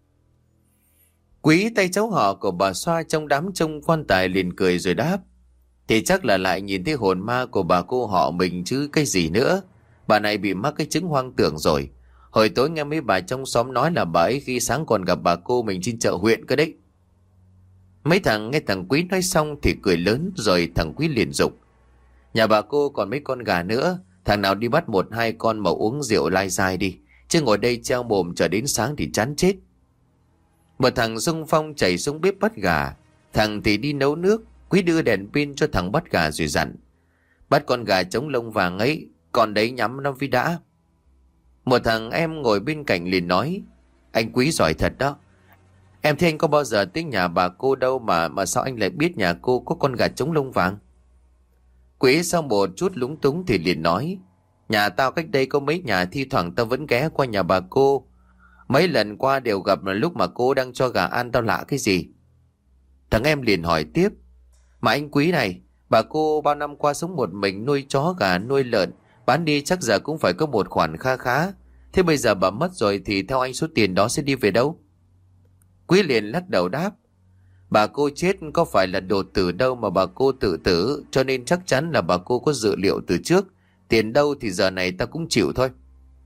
Quý tay cháu họ của bà Xoa trong đám trông quan tài liền cười rồi đáp: "Thì chắc là lại nhìn thấy hồn ma của bà cô họ mình chứ cái gì nữa. Bà này bị mắc cái chứng hoang tưởng rồi. Hồi tối nghe mấy bà trong xóm nói là bà ấy khi sáng còn gặp bà cô mình trên chợ huyện cơ đấy." Mấy thằng nghe thằng Quý nói xong thì cười lớn, rồi thằng Quý liền dục: "Nhà bà cô còn mấy con gà nữa, thằng nào đi bắt một hai con mà uống rượu lai dai đi, chứ ngồi đây treo mồm chờ đến sáng thì chán chết." Một thằng xung phong chạy xuống bếp bắt gà, thằng thì đi nấu nước. Quý đưa đèn pin cho thằng bắt gà rồi dặn: "Bắt con gà trống lông vàng ấy, còn đấy nhắm nó với đã." Một thằng em ngồi bên cạnh liền nói: "Anh Quý giỏi thật đó. Em thấy anh có bao giờ tới nhà bà cô đâu mà sao anh lại biết nhà cô có con gà trống lông vàng?" Quý sau một chút lúng túng thì liền nói: "Nhà tao cách đây có mấy nhà, thi thoảng tao vẫn ghé qua nhà bà cô. Mấy lần qua đều gặp là lúc mà cô đang cho gà ăn, tao lạ cái gì." Thằng em liền hỏi tiếp: "Mà anh Quý này, bà cô bao năm qua sống một mình, nuôi chó gà nuôi lợn, bán đi chắc giờ cũng phải có một khoản kha khá. Thế bây giờ bà mất rồi thì theo anh số tiền đó sẽ đi về đâu?" Quý liền lắc đầu đáp: "Bà cô chết có phải là đột tử đâu mà bà cô tự tử, cho nên chắc chắn là bà cô có dự liệu từ trước. Tiền đâu thì giờ này ta cũng chịu thôi."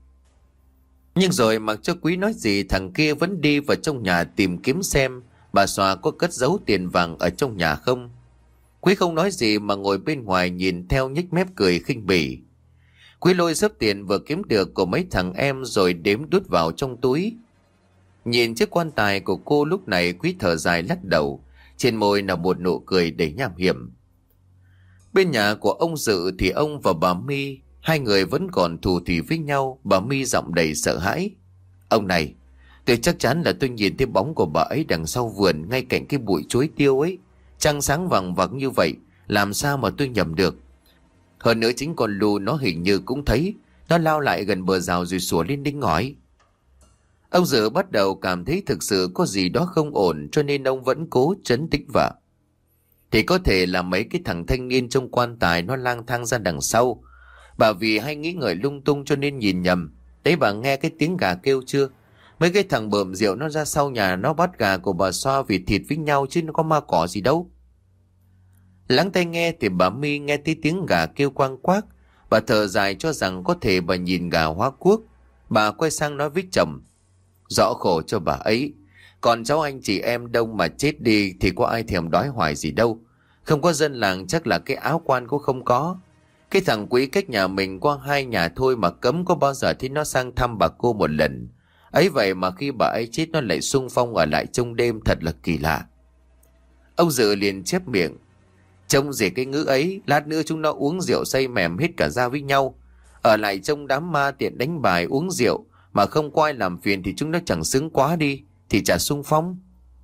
Nhưng rồi mặc cho Quý nói gì, thằng kia vẫn đi vào trong nhà tìm kiếm xem bà Xoa có cất giấu tiền vàng ở trong nhà không. Quý không nói gì mà ngồi bên ngoài nhìn theo, nhếch mép cười khinh bỉ. Quý lôi xấp tiền vừa kiếm được của mấy thằng em rồi đếm đút vào trong túi. Nhìn chiếc quan tài của cô lúc này, Quý thở dài lắc đầu, trên môi là một nụ cười đầy nham hiểm. Bên nhà của ông Dự thì ông và bà My, hai người vẫn còn thù thỉ với nhau. Bà My giọng đầy sợ hãi: "Ông này, tôi chắc chắn là tôi nhìn thấy bóng của bà ấy đằng sau vườn, ngay cạnh cái bụi chuối tiêu ấy. Trăng sáng vằng vặc như vậy, làm sao mà tôi nhầm được. Hơn nữa chính con Lu nó hình như cũng thấy. Nó lao lại gần bờ rào rồi sủa lên đinh ngói." Ông Dự bắt đầu cảm thấy thực sự có gì đó không ổn, cho nên ông vẫn cố trấn tĩnh vợ. Thì có thể là mấy cái thằng thanh niên trong quan tài nó lang thang ra đằng sau. Bà vì hay nghĩ ngợi lung tung cho nên nhìn nhầm. Đấy, bà nghe cái tiếng gà kêu chưa? Mấy cái thằng bợm rượu nó ra sau nhà nó bắt gà của bà Xoa vì thịt với nhau chứ nó có ma cỏ gì đâu. Lắng tai nghe thì bà My nghe thấy tiếng gà kêu quang quác. Bà thở dài cho rằng có thể bà nhìn gà hóa cuốc. Bà quay sang nói với chồng: "Rõ khổ cho bà ấy. Còn cháu anh chị em đông mà chết đi thì có ai thèm đói hoài gì đâu. Không có dân làng chắc là cái áo quan cũng không có. Cái thằng Quý cách nhà mình qua 2 nhà thôi mà cấm có bao giờ thấy nó sang thăm bà cô một lần. Ấy vậy mà khi bà ấy chết nó lại xung phong ở lại trong đêm, thật là kỳ lạ." Ông Dự liền chép miệng: "Trông gì cái ngữ ấy, lát nữa chúng nó uống rượu say mềm hết cả ra với nhau. Ở lại trong đám ma tiện đánh bài uống rượu mà không có ai làm phiền thì chúng nó chẳng xứng quá đi, thì chả xung phong.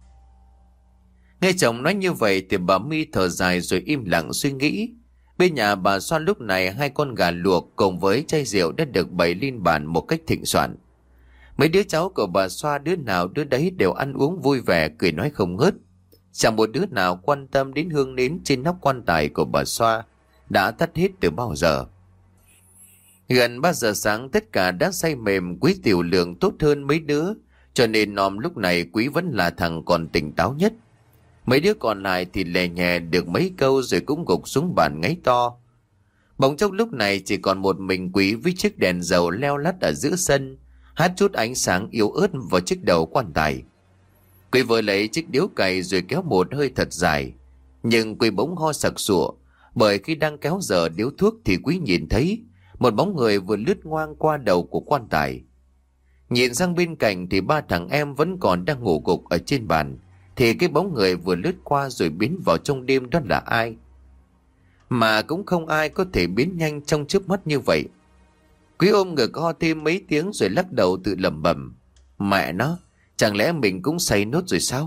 Nghe chồng nói như vậy thì bà My thở dài rồi im lặng suy nghĩ. Bên nhà bà Xoa lúc này 2 con gà luộc cùng với chai rượu đã được bày lên bàn một cách thịnh soạn. Mấy đứa cháu của bà Xoa đứa nào đứa đấy đều ăn uống vui vẻ, cười nói không ngớt. Chẳng một đứa nào quan tâm đến hương nến trên nóc quan tài của bà Xoa đã tắt hết từ bao giờ. Gần 3 giờ sáng tất cả đã say mềm. Quý tiểu lượng tốt hơn mấy đứa, cho nên nòm lúc này Quý vẫn là thằng còn tỉnh táo nhất. Mấy đứa còn lại thì lè nhè được mấy câu rồi cũng gục xuống bàn ngáy to. Bỗng chốc lúc này chỉ còn một mình Quý với chiếc đèn dầu leo lắt ở giữa sân, hắt chút ánh sáng yếu ớt vào chiếc đầu quan tài. Quý vừa lấy chiếc điếu cày rồi kéo một hơi thật dài. Nhưng Quý bỗng ho sặc sụa, bởi khi đang kéo giờ điếu thuốc thì Quý nhìn thấy một bóng người vừa lướt ngoang qua đầu của quan tài. Nhìn sang bên cạnh thì 3 thằng em vẫn còn đang ngủ gục ở trên bàn, thì cái bóng người vừa lướt qua rồi biến vào trong đêm đó là ai? Mà cũng không ai có thể biến nhanh trong chớp mắt như vậy. Quý ôm ngực ho thêm mấy tiếng rồi lắc đầu tự lẩm bẩm. Mẹ nó, chẳng lẽ mình cũng say nốt rồi sao?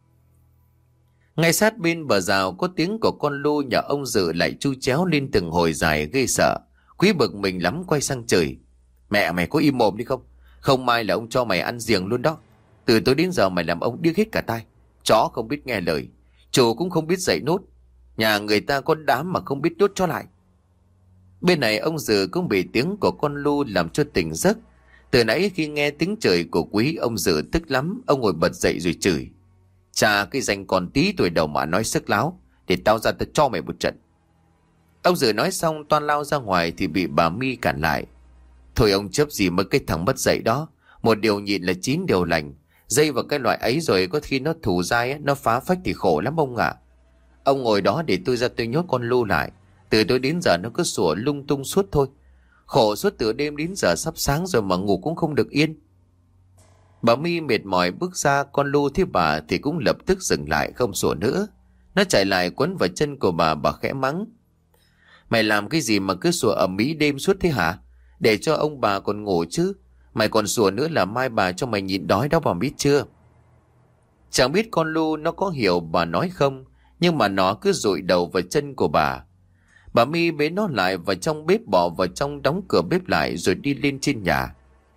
Ngay sát bên bờ rào có tiếng của con lu nhà ông Dự lại chu chéo lên từng hồi dài ghê sợ. Quý bực mình lắm quay sang chửi. Mẹ mày có im mồm đi không? Không mai là ông cho mày ăn giềng luôn đó. Từ tối đến giờ mày làm ông điếc hết cả tai. Chó không biết nghe lời, chủ cũng không biết dạy nốt. Nhà người ta có đám mà không biết nốt cho lại. Bên này ông Dự cũng bị tiếng của con lu làm cho tỉnh giấc. Từ nãy khi nghe tiếng chửi của Quý, ông Dự tức lắm. Ông ngồi bật dậy rồi chửi. Chà, cái danh còn tí tuổi đầu mà nói sức láo, để tao ra tao cho mày một trận. Ông Dự nói xong toan lao ra ngoài thì bị bà My cản lại. Thôi ông chấp gì mấy cái thằng mất dạy đó. Một điều nhịn là 9 điều lành. Dây vào cái loại ấy rồi có khi nó thủ dai, nó phá phách thì khổ lắm ông ạ. Ông ngồi đó để tôi ra tôi nhốt con lu lại. Từ tối đến giờ nó cứ sủa lung tung suốt thôi. Khổ suốt từ đêm đến giờ sắp sáng rồi mà ngủ cũng không được yên. Bà My mệt mỏi bước ra, con lu thấy bà thì cũng lập tức dừng lại không sủa nữa. Nó chạy lại quấn vào chân của bà khẽ mắng. Mày làm cái gì mà cứ sủa ầm ĩ đêm suốt thế hả? Để cho ông bà còn ngủ chứ. Mày còn sủa nữa là mai bà cho mày nhịn đói đó, bà biết chưa? Chẳng biết con lu nó có hiểu bà nói không, nhưng mà nó cứ dụi đầu vào chân của bà. Bà My bế nó lại vào trong bếp, bỏ vào trong, đóng cửa bếp lại rồi đi lên trên nhà.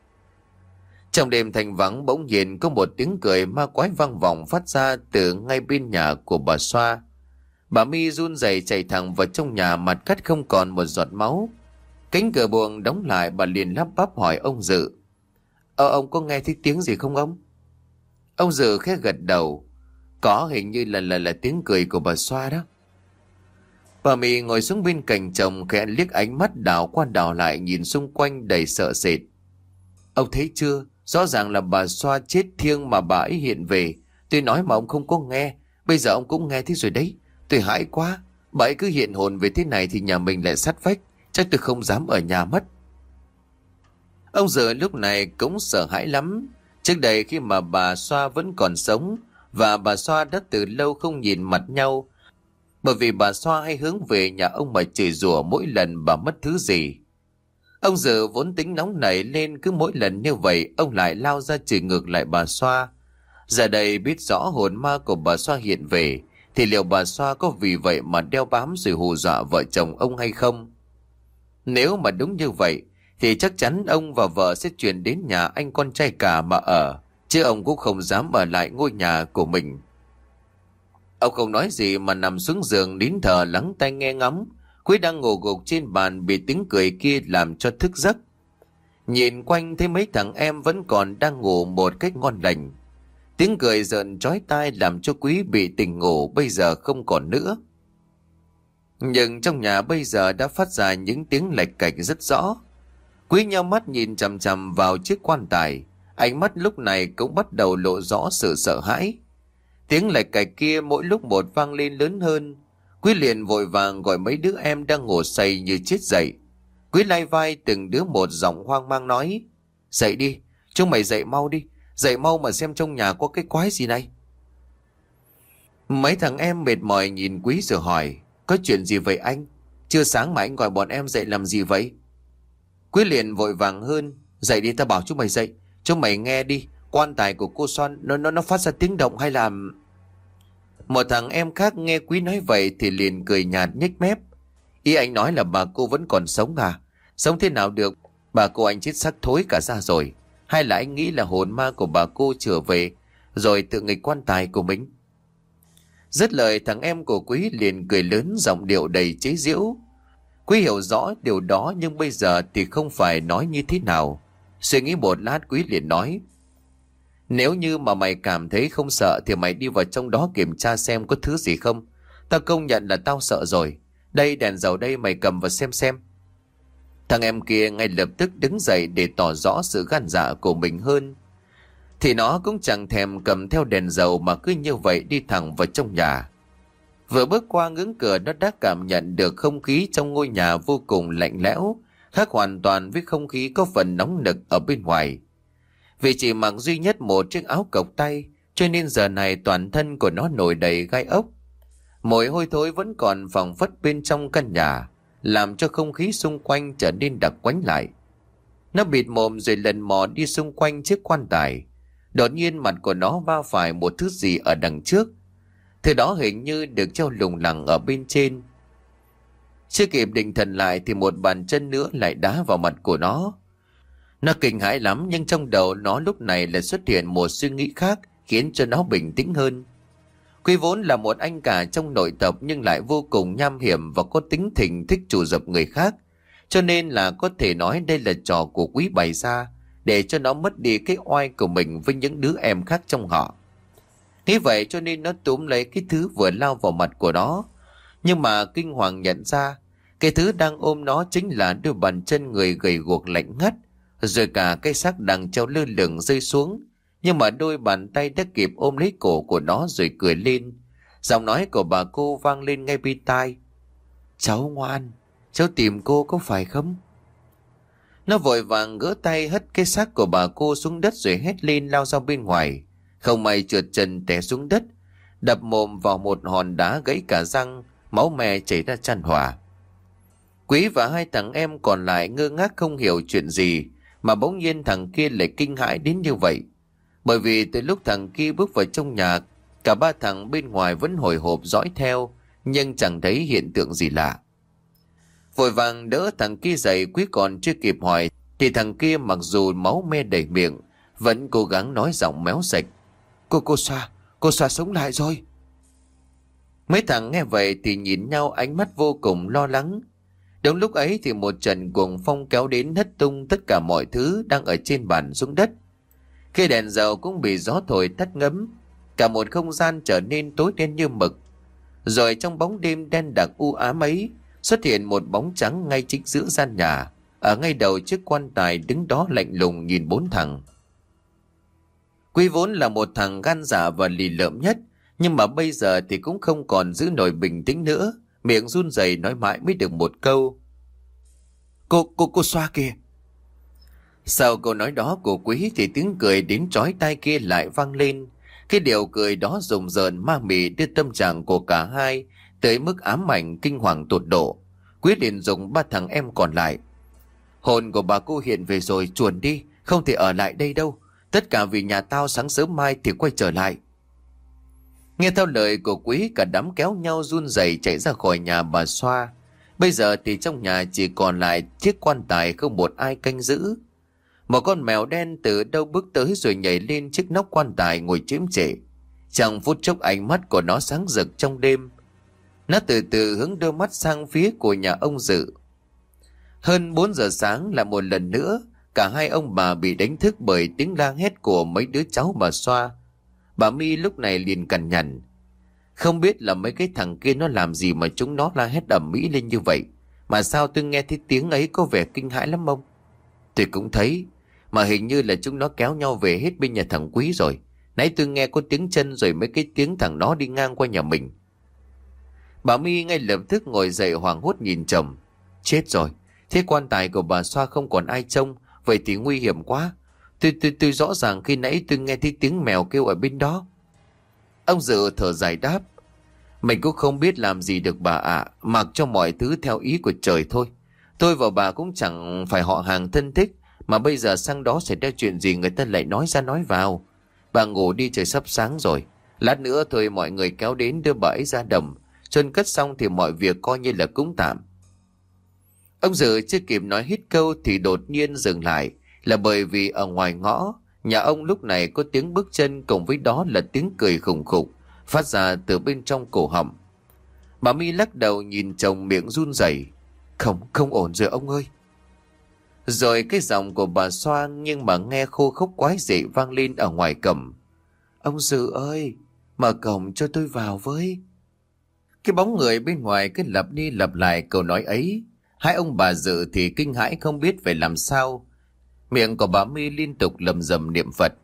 Trong đêm thanh vắng bỗng nhiên có một tiếng cười ma quái vang vọng phát ra từ ngay bên nhà của bà Xoa. Bà My run rẩy chạy thẳng vào trong nhà, mặt cắt không còn một giọt máu. Cánh cửa buồng đóng lại, bà liền lắp bắp hỏi ông Dự. Ông có nghe thấy tiếng gì không ông? Ông Dự khẽ gật đầu. Có, hình như là tiếng cười của bà Xoa đó. Bà My ngồi xuống bên cạnh chồng, khẽ liếc ánh mắt đảo qua đảo lại, nhìn xung quanh đầy sợ sệt. Ông thấy chưa? Rõ ràng là bà Xoa chết thiêng mà bà ấy hiện về. Tôi nói mà ông không có nghe. Bây giờ ông cũng nghe thấy rồi đấy. Tôi hãi quá. Bà ấy cứ hiện hồn về thế này thì nhà mình lại sát vách. Chắc tôi không dám ở nhà mất. Ông Dự lúc này cũng sợ hãi lắm. Trước đây khi mà bà Xoa vẫn còn sống và bà Xoa đã từ lâu không nhìn mặt nhau, bởi vì bà Xoa hay hướng về nhà ông mà chửi rủa mỗi lần bà mất thứ gì. Ông Dự vốn tính nóng nảy lên, cứ mỗi lần như vậy ông lại lao ra chửi ngược lại bà Xoa. Giờ đây biết rõ hồn ma của bà Xoa hiện về, thì liệu bà Xoa có vì vậy mà đeo bám rồi hù dọa vợ chồng ông hay không? Nếu mà đúng như vậy thì chắc chắn ông và vợ sẽ chuyển đến nhà anh con trai cả mà ở, chứ ông cũng không dám ở lại ngôi nhà của mình. Ông không nói gì mà nằm xuống giường nín thở lắng tai nghe ngóng. Quý đang ngủ gục trên bàn bị tiếng cười kia làm cho thức giấc. Nhìn quanh thấy mấy thằng em vẫn còn đang ngủ một cách ngon lành. Tiếng cười rợn chói tai làm cho Quý bị tỉnh ngủ bây giờ không còn nữa. Nhưng trong nhà bây giờ đã phát ra những tiếng lạch cạch rất rõ. Quý nheo mắt nhìn chằm chằm vào chiếc quan tài. Ánh mắt lúc này cũng bắt đầu lộ rõ sự sợ hãi. Tiếng lạch cạch kia mỗi lúc một vang lên lớn hơn. Quý liền vội vàng gọi mấy đứa em đang ngủ say như chết dậy. Quý lai vai từng đứa một, giọng hoang mang nói. Dậy đi, chúng mày dậy mau đi. Dậy mau mà xem trong nhà có cái quái gì này. Mấy thằng em mệt mỏi nhìn Quý rồi hỏi. Có chuyện gì vậy anh? Chưa sáng mà anh gọi bọn em dậy làm gì vậy? Quý liền vội vàng hơn. Dậy đi, ta bảo chúng mày dậy. Chúng mày nghe đi, quan tài của cô Son nó phát ra tiếng động hay là... Một thằng em khác nghe Quý nói vậy thì liền cười nhạt nhếch mép. Ý anh nói là bà cô vẫn còn sống à? Sống thế nào được, bà cô anh chết xác thối cả ra rồi. Hay là anh nghĩ là hồn ma của bà cô trở về rồi tự nghịch quan tài của mình? Dứt lời, thằng em của Quý liền cười lớn, giọng điệu đầy chế giễu. Quý hiểu rõ điều đó nhưng bây giờ thì không phải nói như thế nào. Suy nghĩ một lát, Quý liền nói: Nếu như mà mày cảm thấy không sợ thì mày đi vào trong đó kiểm tra xem có thứ gì không. Tao công nhận là tao sợ rồi. Đây, đèn dầu đây, mày cầm vào xem. Thằng em kia ngay lập tức đứng dậy để tỏ rõ sự gan dạ của mình hơn. Thì nó cũng chẳng thèm cầm theo đèn dầu mà cứ như vậy đi thẳng vào trong nhà. Vừa bước qua ngưỡng cửa, nó đã cảm nhận được không khí trong ngôi nhà vô cùng lạnh lẽo, khác hoàn toàn với không khí có phần nóng nực ở bên ngoài. Vì chỉ mặc duy nhất một chiếc áo cộc tay, cho nên giờ này toàn thân của nó nổi đầy gai ốc. Mùi hôi thối vẫn còn phảng phất bên trong căn nhà, làm cho không khí xung quanh trở nên đặc quánh lại. Nó bịt mồm rồi lần mò đi xung quanh chiếc quan tài. Đột nhiên mặt của nó va phải một thứ gì ở đằng trước. Thứ đó hình như được treo lủng lẳng ở bên trên. Chưa kịp định thần lại thì một bàn chân nữa lại đá vào mặt của nó. Nó kinh hãi lắm, nhưng trong đầu nó lúc này lại xuất hiện một suy nghĩ khác khiến cho nó bình tĩnh hơn. Quý vốn là một anh cả trong nội tộc nhưng lại vô cùng nham hiểm và có tính thình thích chủ dập người khác. Cho nên là có thể nói đây là trò của Quý bày ra để cho nó mất đi cái oai của mình với những đứa em khác trong họ. Thế vậy cho nên nó túm lấy cái thứ vừa lao vào mặt của nó. Nhưng mà kinh hoàng nhận ra cái thứ đang ôm nó chính là đôi bàn chân người gầy guộc lạnh ngắt, rồi cả cái xác đang treo lơ lửng rơi xuống. Nhưng mà đôi bàn tay đã kịp ôm lấy cổ của nó rồi cười lên. Giọng nói của bà cô vang lên ngay bên tai: Cháu ngoan, cháu tìm cô có phải không? Nó vội vàng gỡ tay hất cái xác của bà cô xuống đất rồi hét lên lao ra bên ngoài. Không may trượt chân té xuống đất, đập mồm vào một hòn đá gãy cả răng, máu me chảy ra chan hòa. Quý và hai thằng em còn lại ngơ ngác không hiểu chuyện gì, mà bỗng nhiên thằng kia lại kinh hãi đến như vậy. Bởi vì từ lúc thằng kia bước vào trong nhà, cả ba thằng bên ngoài vẫn hồi hộp dõi theo, nhưng chẳng thấy hiện tượng gì lạ. Vội vàng đỡ thằng kia dậy, Quý còn chưa kịp hỏi thì thằng kia mặc dù máu me đầy miệng vẫn cố gắng nói giọng méo sạch: Cô Xoa sống lại rồi. Mấy thằng nghe vậy thì nhìn nhau ánh mắt vô cùng lo lắng. Đúng lúc ấy thì một trận cuồng phong kéo đến hất tung tất cả mọi thứ đang ở trên bàn xuống đất. Khi đèn dầu cũng bị gió thổi tắt ngấm, cả một không gian trở nên tối đen như mực. Rồi trong bóng đêm đen đặc u ám ấy xuất hiện một bóng trắng ngay chính giữa gian nhà. Ở ngay đầu chiếc quan tài đứng đó lạnh lùng nhìn bốn thằng. Quý vốn là một thằng gan dạ và lì lợm nhất, nhưng mà bây giờ thì cũng không còn giữ nổi bình tĩnh nữa, miệng run rẩy nói mãi mới được một câu: Cô Xoa kìa. Sau câu nói đó của Quý thì tiếng cười đến chói tai kia lại vang lên. Cái điệu cười đó rùng rợn ma mị đưa tâm trạng của cả hai tới mức ám ảnh kinh hoàng tột độ. Quý liền dùng ba thằng em còn lại: Hồn của bà cô hiện về rồi, chuồn đi, không thể ở lại đây đâu. Tất cả vì nhà tao, sáng sớm mai thì quay trở lại. Nghe theo lời của Quý, cả đám kéo nhau run rẩy chạy ra khỏi nhà bà Xoa. Bây giờ thì trong nhà chỉ còn lại chiếc quan tài không một ai canh giữ. Một con mèo đen từ đâu bước tới rồi nhảy lên chiếc nóc quan tài ngồi chiếm trệ. Trong phút chốc ánh mắt của nó sáng rực trong đêm. Nó từ từ hướng đôi mắt sang phía của nhà ông Dự. Hơn 4 giờ sáng là một lần nữa cả hai ông bà bị đánh thức bởi tiếng la hét của mấy đứa cháu bà Xoa. Bà My lúc này liền cằn nhằn: Không biết là mấy cái thằng kia nó làm gì mà chúng nó la hét ầm ĩ lên như vậy, mà sao tôi nghe thấy tiếng ấy có vẻ kinh hãi lắm ông? Tôi cũng thấy, mà hình như là chúng nó kéo nhau về hết bên nhà thằng Quý rồi. Nãy tôi nghe có tiếng chân rồi mấy cái tiếng thằng nó đi ngang qua nhà mình. Bà My ngay lập tức ngồi dậy hoảng hốt nhìn chồng: Chết rồi, thế quan tài của bà Xoa không còn ai trông, vậy thì nguy hiểm quá. Tôi rõ ràng khi nãy tôi nghe thấy tiếng mèo kêu ở bên đó. Ông Dự thở dài đáp: Mình cũng không biết làm gì được bà ạ, mặc cho mọi thứ theo ý của trời thôi. Tôi và bà cũng chẳng phải họ hàng thân thích, mà bây giờ sang đó xảy ra chuyện gì người ta lại nói ra nói vào. Bà ngủ đi, trời sắp sáng rồi. Lát nữa thôi mọi người kéo đến đưa bà ấy ra đồng. Chôn cất xong thì mọi việc coi như là cúng tạm. Ông Dự chưa kịp nói hết câu thì đột nhiên dừng lại, là bởi vì ở ngoài ngõ nhà ông lúc này có tiếng bước chân, cùng với đó là tiếng cười khủng khục phát ra từ bên trong cổ họng. Bà My lắc đầu nhìn chồng, miệng run rẩy. Không ổn rồi ông ơi. Rồi cái giọng của bà Xoa nhưng mà nghe khô khốc quái dị vang lên ở ngoài cổng. Ông Dự ơi, mở cổng cho tôi vào với. Cái bóng người bên ngoài cứ lặp đi lặp lại câu nói ấy. Hai ông bà Dự thì kinh hãi không biết phải làm sao. Miệng của bà My liên tục lầm rầm niệm Phật.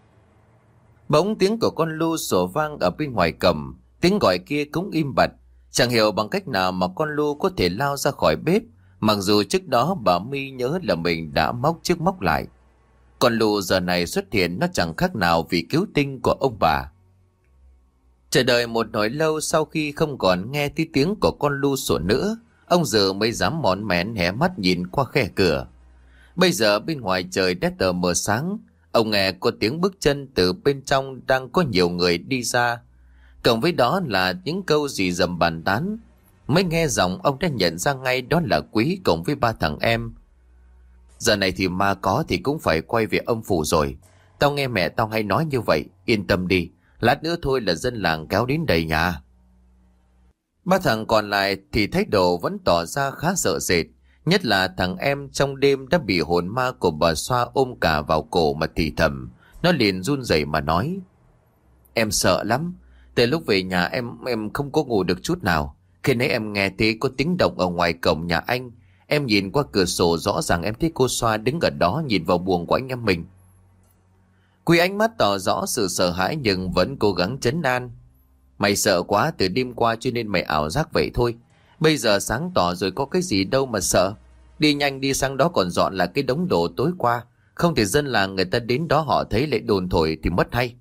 Bỗng tiếng của con Lu sủa vang ở bên ngoài cổng. Tiếng gọi kia cũng im bặt. Chẳng hiểu bằng cách nào mà con Lu có thể lao ra khỏi bếp, mặc dù trước đó bà My nhớ là mình đã móc trước móc lại. Con Lu giờ này xuất hiện nó chẳng khác nào vì cứu tinh của ông bà. Chờ đợi một hồi lâu, sau khi không còn nghe tí tiếng của con Lu sủa nữa, ông Dự mới dám mòn mén hé mắt nhìn qua khe cửa. Bây giờ bên ngoài trời đã tờ mờ sáng, ông nghe có tiếng bước chân từ bên trong, đang có nhiều người đi ra. Cộng với đó là những câu rì rầm bàn tán. Mới nghe giọng ông đã nhận ra ngay đó là Quý cộng với ba thằng em. Giờ này thì ma có thì cũng phải quay về âm phủ rồi. Tao nghe mẹ tao hay nói như vậy. Yên tâm đi, lát nữa thôi là dân làng kéo đến đầy nhà. Ba thằng còn lại thì thái độ vẫn tỏ ra khá sợ sệt. Nhất là thằng em trong đêm đã bị hồn ma của bà Xoa ôm cả vào cổ mà thì thầm. Nó liền run rẩy mà nói: Em sợ lắm. Từ lúc về nhà em không có ngủ được chút nào. Khi nãy em nghe thấy có tiếng động ở ngoài cổng nhà anh. Em nhìn qua cửa sổ rõ ràng em thấy cô Xoa đứng ở đó nhìn vào buồng của anh em mình. Quý ánh mắt tỏ rõ sự sợ hãi nhưng vẫn cố gắng trấn an. Mày sợ quá từ đêm qua cho nên mày ảo giác vậy thôi. Bây giờ sáng tỏ rồi, có cái gì đâu mà sợ. Đi nhanh đi sang đó còn dọn lại cái đống đồ tối qua. Không thể dân làng người ta đến đó họ thấy lại đồn thổi thì mất hay.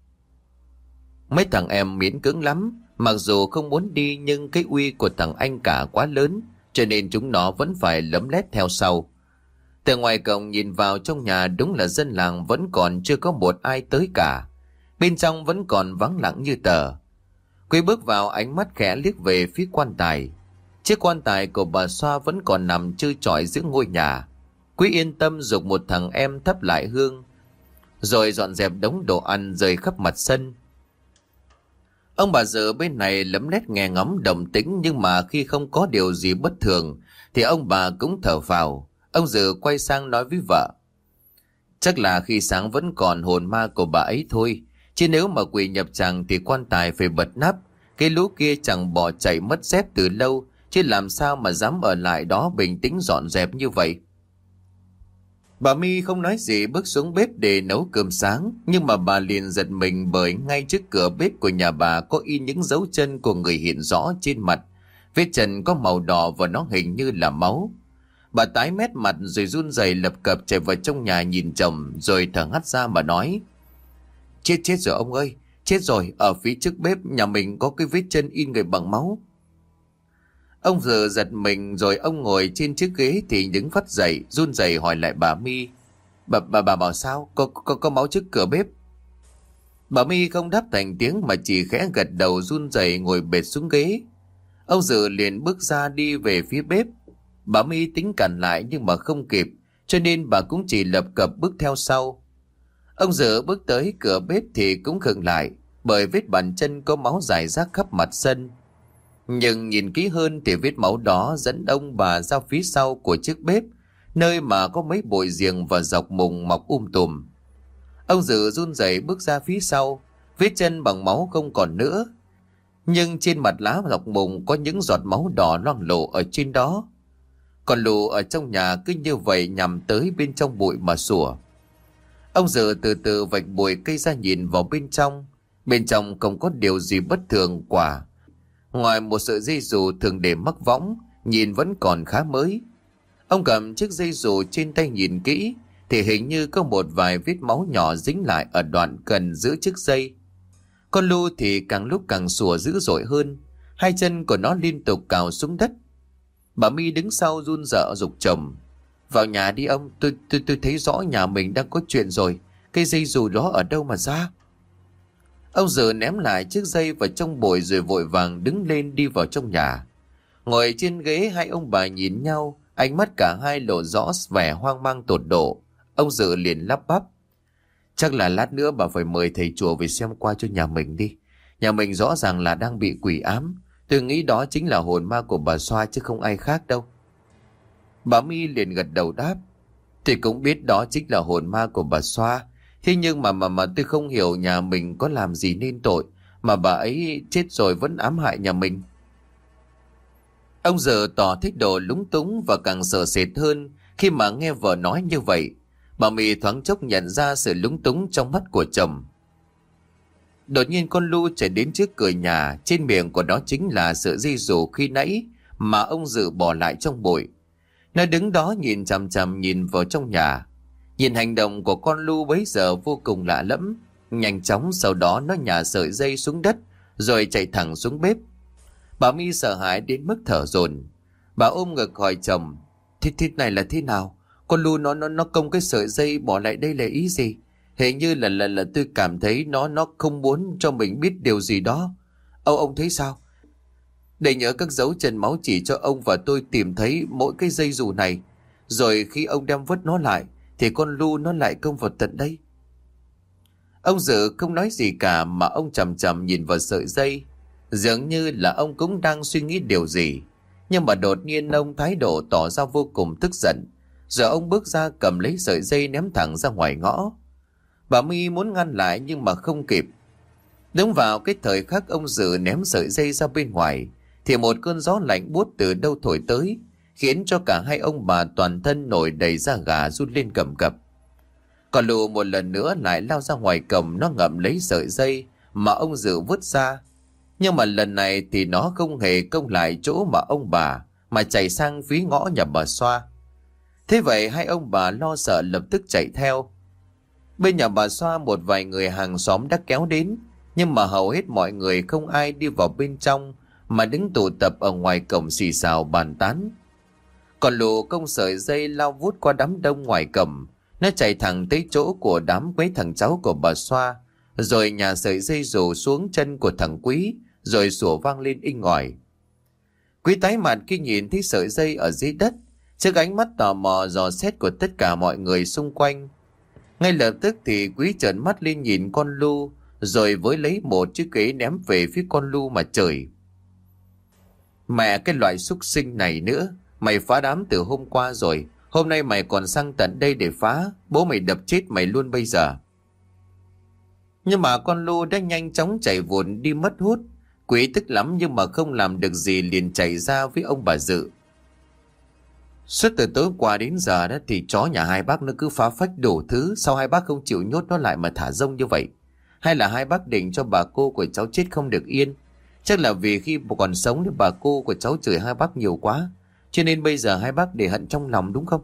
Mấy thằng em miễn cưỡng lắm. Mặc dù không muốn đi nhưng cái uy của thằng anh cả quá lớn, cho nên chúng nó vẫn phải lấm lét theo sau. Từ ngoài cổng nhìn vào trong nhà, đúng là dân làng vẫn còn chưa có một ai tới cả. Bên trong vẫn còn vắng lặng như tờ. Quý bước vào, ánh mắt khẽ liếc về phía quan tài. Chiếc quan tài của bà Xoa vẫn còn nằm trơ trọi giữa ngôi nhà. Quý yên tâm giục một thằng em thắp lại hương, rồi dọn dẹp đống đồ ăn rơi khắp mặt sân. Ông bà Dự bên này lấm lét nghe ngóng động tĩnh, nhưng mà khi không có điều gì bất thường thì ông bà cũng thở phào. Ông Dự quay sang nói với vợ: Chắc là khi sáng vẫn còn hồn ma của bà ấy thôi. Chứ nếu mà quỷ nhập tràng thì quan tài phải bật nắp. Cái lũ kia chẳng bỏ chạy mất dép từ lâu, chứ làm sao mà dám ở lại đó bình tĩnh dọn dẹp như vậy. Bà My không nói gì bước xuống bếp để nấu cơm sáng, nhưng mà bà liền giật mình bởi ngay trước cửa bếp của nhà bà có in những dấu chân của người hiện rõ trên mặt. Vết chân có màu đỏ và nó hình như là máu. Bà tái mét mặt rồi run rẩy lập cập chạy vào trong nhà nhìn chồng, rồi thở hắt ra mà nói: Chết rồi ông ơi, chết rồi, ở phía trước bếp nhà mình có cái vết chân in người bằng máu. Ông Dự giật mình rồi ông ngồi trên chiếc ghế thì đứng phắt dậy, run rẩy hỏi lại bà My: Bà bảo sao? Có máu trước cửa bếp? Bà My không đáp thành tiếng mà chỉ khẽ gật đầu run rẩy ngồi bệt xuống ghế. Ông Dự liền bước ra đi về phía bếp. Bà My tính cản lại nhưng mà không kịp, cho nên bà cũng chỉ lập cập bước theo sau. Ông Dự bước tới cửa bếp thì cũng khựng lại, bởi vết bàn chân có máu rải rác khắp mặt sân. Nhưng nhìn kỹ hơn thì vết máu đó dẫn ông bà ra phía sau của chiếc bếp, nơi mà có mấy bụi giềng và dọc mùng mọc tùm. Ông Dự run rẩy bước ra phía sau, vết chân bằng máu không còn nữa, nhưng trên mặt lá dọc mùng có những giọt máu đỏ loang lổ ở trên đó. Còn Lù ở trong nhà cứ như vậy nhằm tới bên trong bụi mà sủa. Ông Dự từ từ vạch bụi cây ra nhìn vào bên trong. Bên trong không có điều gì bất thường quả, ngoài một sợi dây dù thường để mắc võng, nhìn vẫn còn khá mới. Ông cầm chiếc dây dù trên tay nhìn kỹ thì hình như có một vài vết máu nhỏ dính lại ở đoạn cần giữa chiếc dây. Con Lu thì càng lúc càng sủa dữ dội hơn, hai chân của nó liên tục cào xuống đất. Bà My đứng sau run rợ giục chồng: "Vào nhà đi ông, tôi thấy rõ nhà mình đang có chuyện rồi. Cây dây dù đó ở đâu mà ra?" Ông Dự ném lại chiếc dây vào trong bụi rồi vội vàng đứng lên đi vào trong nhà. Ngồi trên ghế, hai ông bà nhìn nhau, ánh mắt cả hai lộ rõ vẻ hoang mang tột độ. Ông Dự liền lắp bắp: "Chắc là lát nữa bà phải mời thầy chùa về xem qua cho nhà mình đi. Nhà mình rõ ràng là đang bị quỷ ám. Tôi nghĩ đó chính là hồn ma của bà Xoa chứ không ai khác đâu." Bà My liền gật đầu đáp: "Tôi cũng biết đó chính là hồn ma của bà Xoa. Thế nhưng mà tôi không hiểu nhà mình có làm gì nên tội mà bà ấy chết rồi vẫn ám hại nhà mình." Ông giờ tỏ thái độ lúng túng và càng sợ sệt hơn khi mà nghe vợ nói như vậy. Bà My thoáng chốc nhận ra sự lúng túng trong mắt của chồng. Đột nhiên con Lu chạy đến trước cửa nhà, trên miệng của nó chính là sợi dây dù khi nãy mà ông Dự bỏ lại trong bụi. Nó đứng đó nhìn chằm chằm nhìn vào trong nhà. Nhìn hành động của con Lu bấy giờ vô cùng lạ lẫm. Nhanh chóng sau đó nó nhả sợi dây xuống đất rồi chạy thẳng xuống bếp. Bà My sợ hãi đến mức thở dồn. Bà ôm ngực hỏi chồng: Thế này là thế nào? Con Lu nó công cái sợi dây bỏ lại đây là ý gì? Hình như là tôi cảm thấy nó không muốn cho mình biết điều gì đó. Ông thấy sao? Để nhớ các dấu chân máu chỉ cho ông và tôi tìm thấy mỗi cái dây dù này. Rồi khi ông đem vứt nó lại thì con Lu nó lại công vào tận đây." Ông Dự không nói gì cả mà ông chằm chằm nhìn vào sợi dây. Dường như là ông cũng đang suy nghĩ điều gì. Nhưng mà đột nhiên ông thái độ tỏ ra vô cùng tức giận. Giờ ông bước ra cầm lấy sợi dây ném thẳng ra ngoài ngõ. Bà My muốn ngăn lại nhưng mà không kịp. Đúng vào cái thời khắc ông Dự ném sợi dây ra bên ngoài thì một cơn gió lạnh buốt từ đâu thổi tới, khiến cho cả hai ông bà toàn thân nổi đầy da gà run lên cầm cập. Còn Lù một lần nữa lại lao ra ngoài cổng, nó ngậm lấy sợi dây mà ông Dự vứt ra. Nhưng mà lần này thì nó không hề công lại chỗ mà ông bà, mà chạy sang phía ngõ nhà bà Xoa. Thế vậy hai ông bà lo sợ lập tức chạy theo. Bên nhà bà Xoa một vài người hàng xóm đã kéo đến, nhưng mà hầu hết mọi người không ai đi vào bên trong mà đứng tụ tập ở ngoài cổng xì xào bàn tán. Còn Lù công sợi dây lao vút qua đám đông ngoài cổng, nó chạy thẳng tới chỗ của đám mấy thằng cháu của bà Xoa, rồi nhả sợi dây rủ xuống chân của thằng Quý, rồi sủa vang lên inh ỏi. Quý tái mặt khi nhìn thấy sợi dây ở dưới đất, trước ánh mắt tò mò dò xét của tất cả mọi người xung quanh. Ngay lập tức thì Quý trợn mắt lên nhìn con Lu, rồi với lấy một chiếc ghế ném về phía con Lu mà chửi: "Mẹ cái loại súc sinh này nữa, mày phá đám từ hôm qua rồi, hôm nay mày còn sang tận đây để phá, bố mày đập chết mày luôn bây giờ." Nhưng mà con Lu đã nhanh chóng chạy vụn đi mất hút. Quý tức lắm nhưng mà không làm được gì liền chạy ra với ông bà Dự. Suốt từ tối qua đến giờ đó thì chó nhà hai bác nó cứ phá phách đủ thứ, sao hai bác không chịu nhốt nó lại mà thả rông như vậy? Hay là hai bác định cho bà cô của cháu chết không được yên? Chắc là vì khi còn sống thì bà cô của cháu chửi hai bác nhiều quá, cho nên bây giờ hai bác để hận trong lòng đúng không?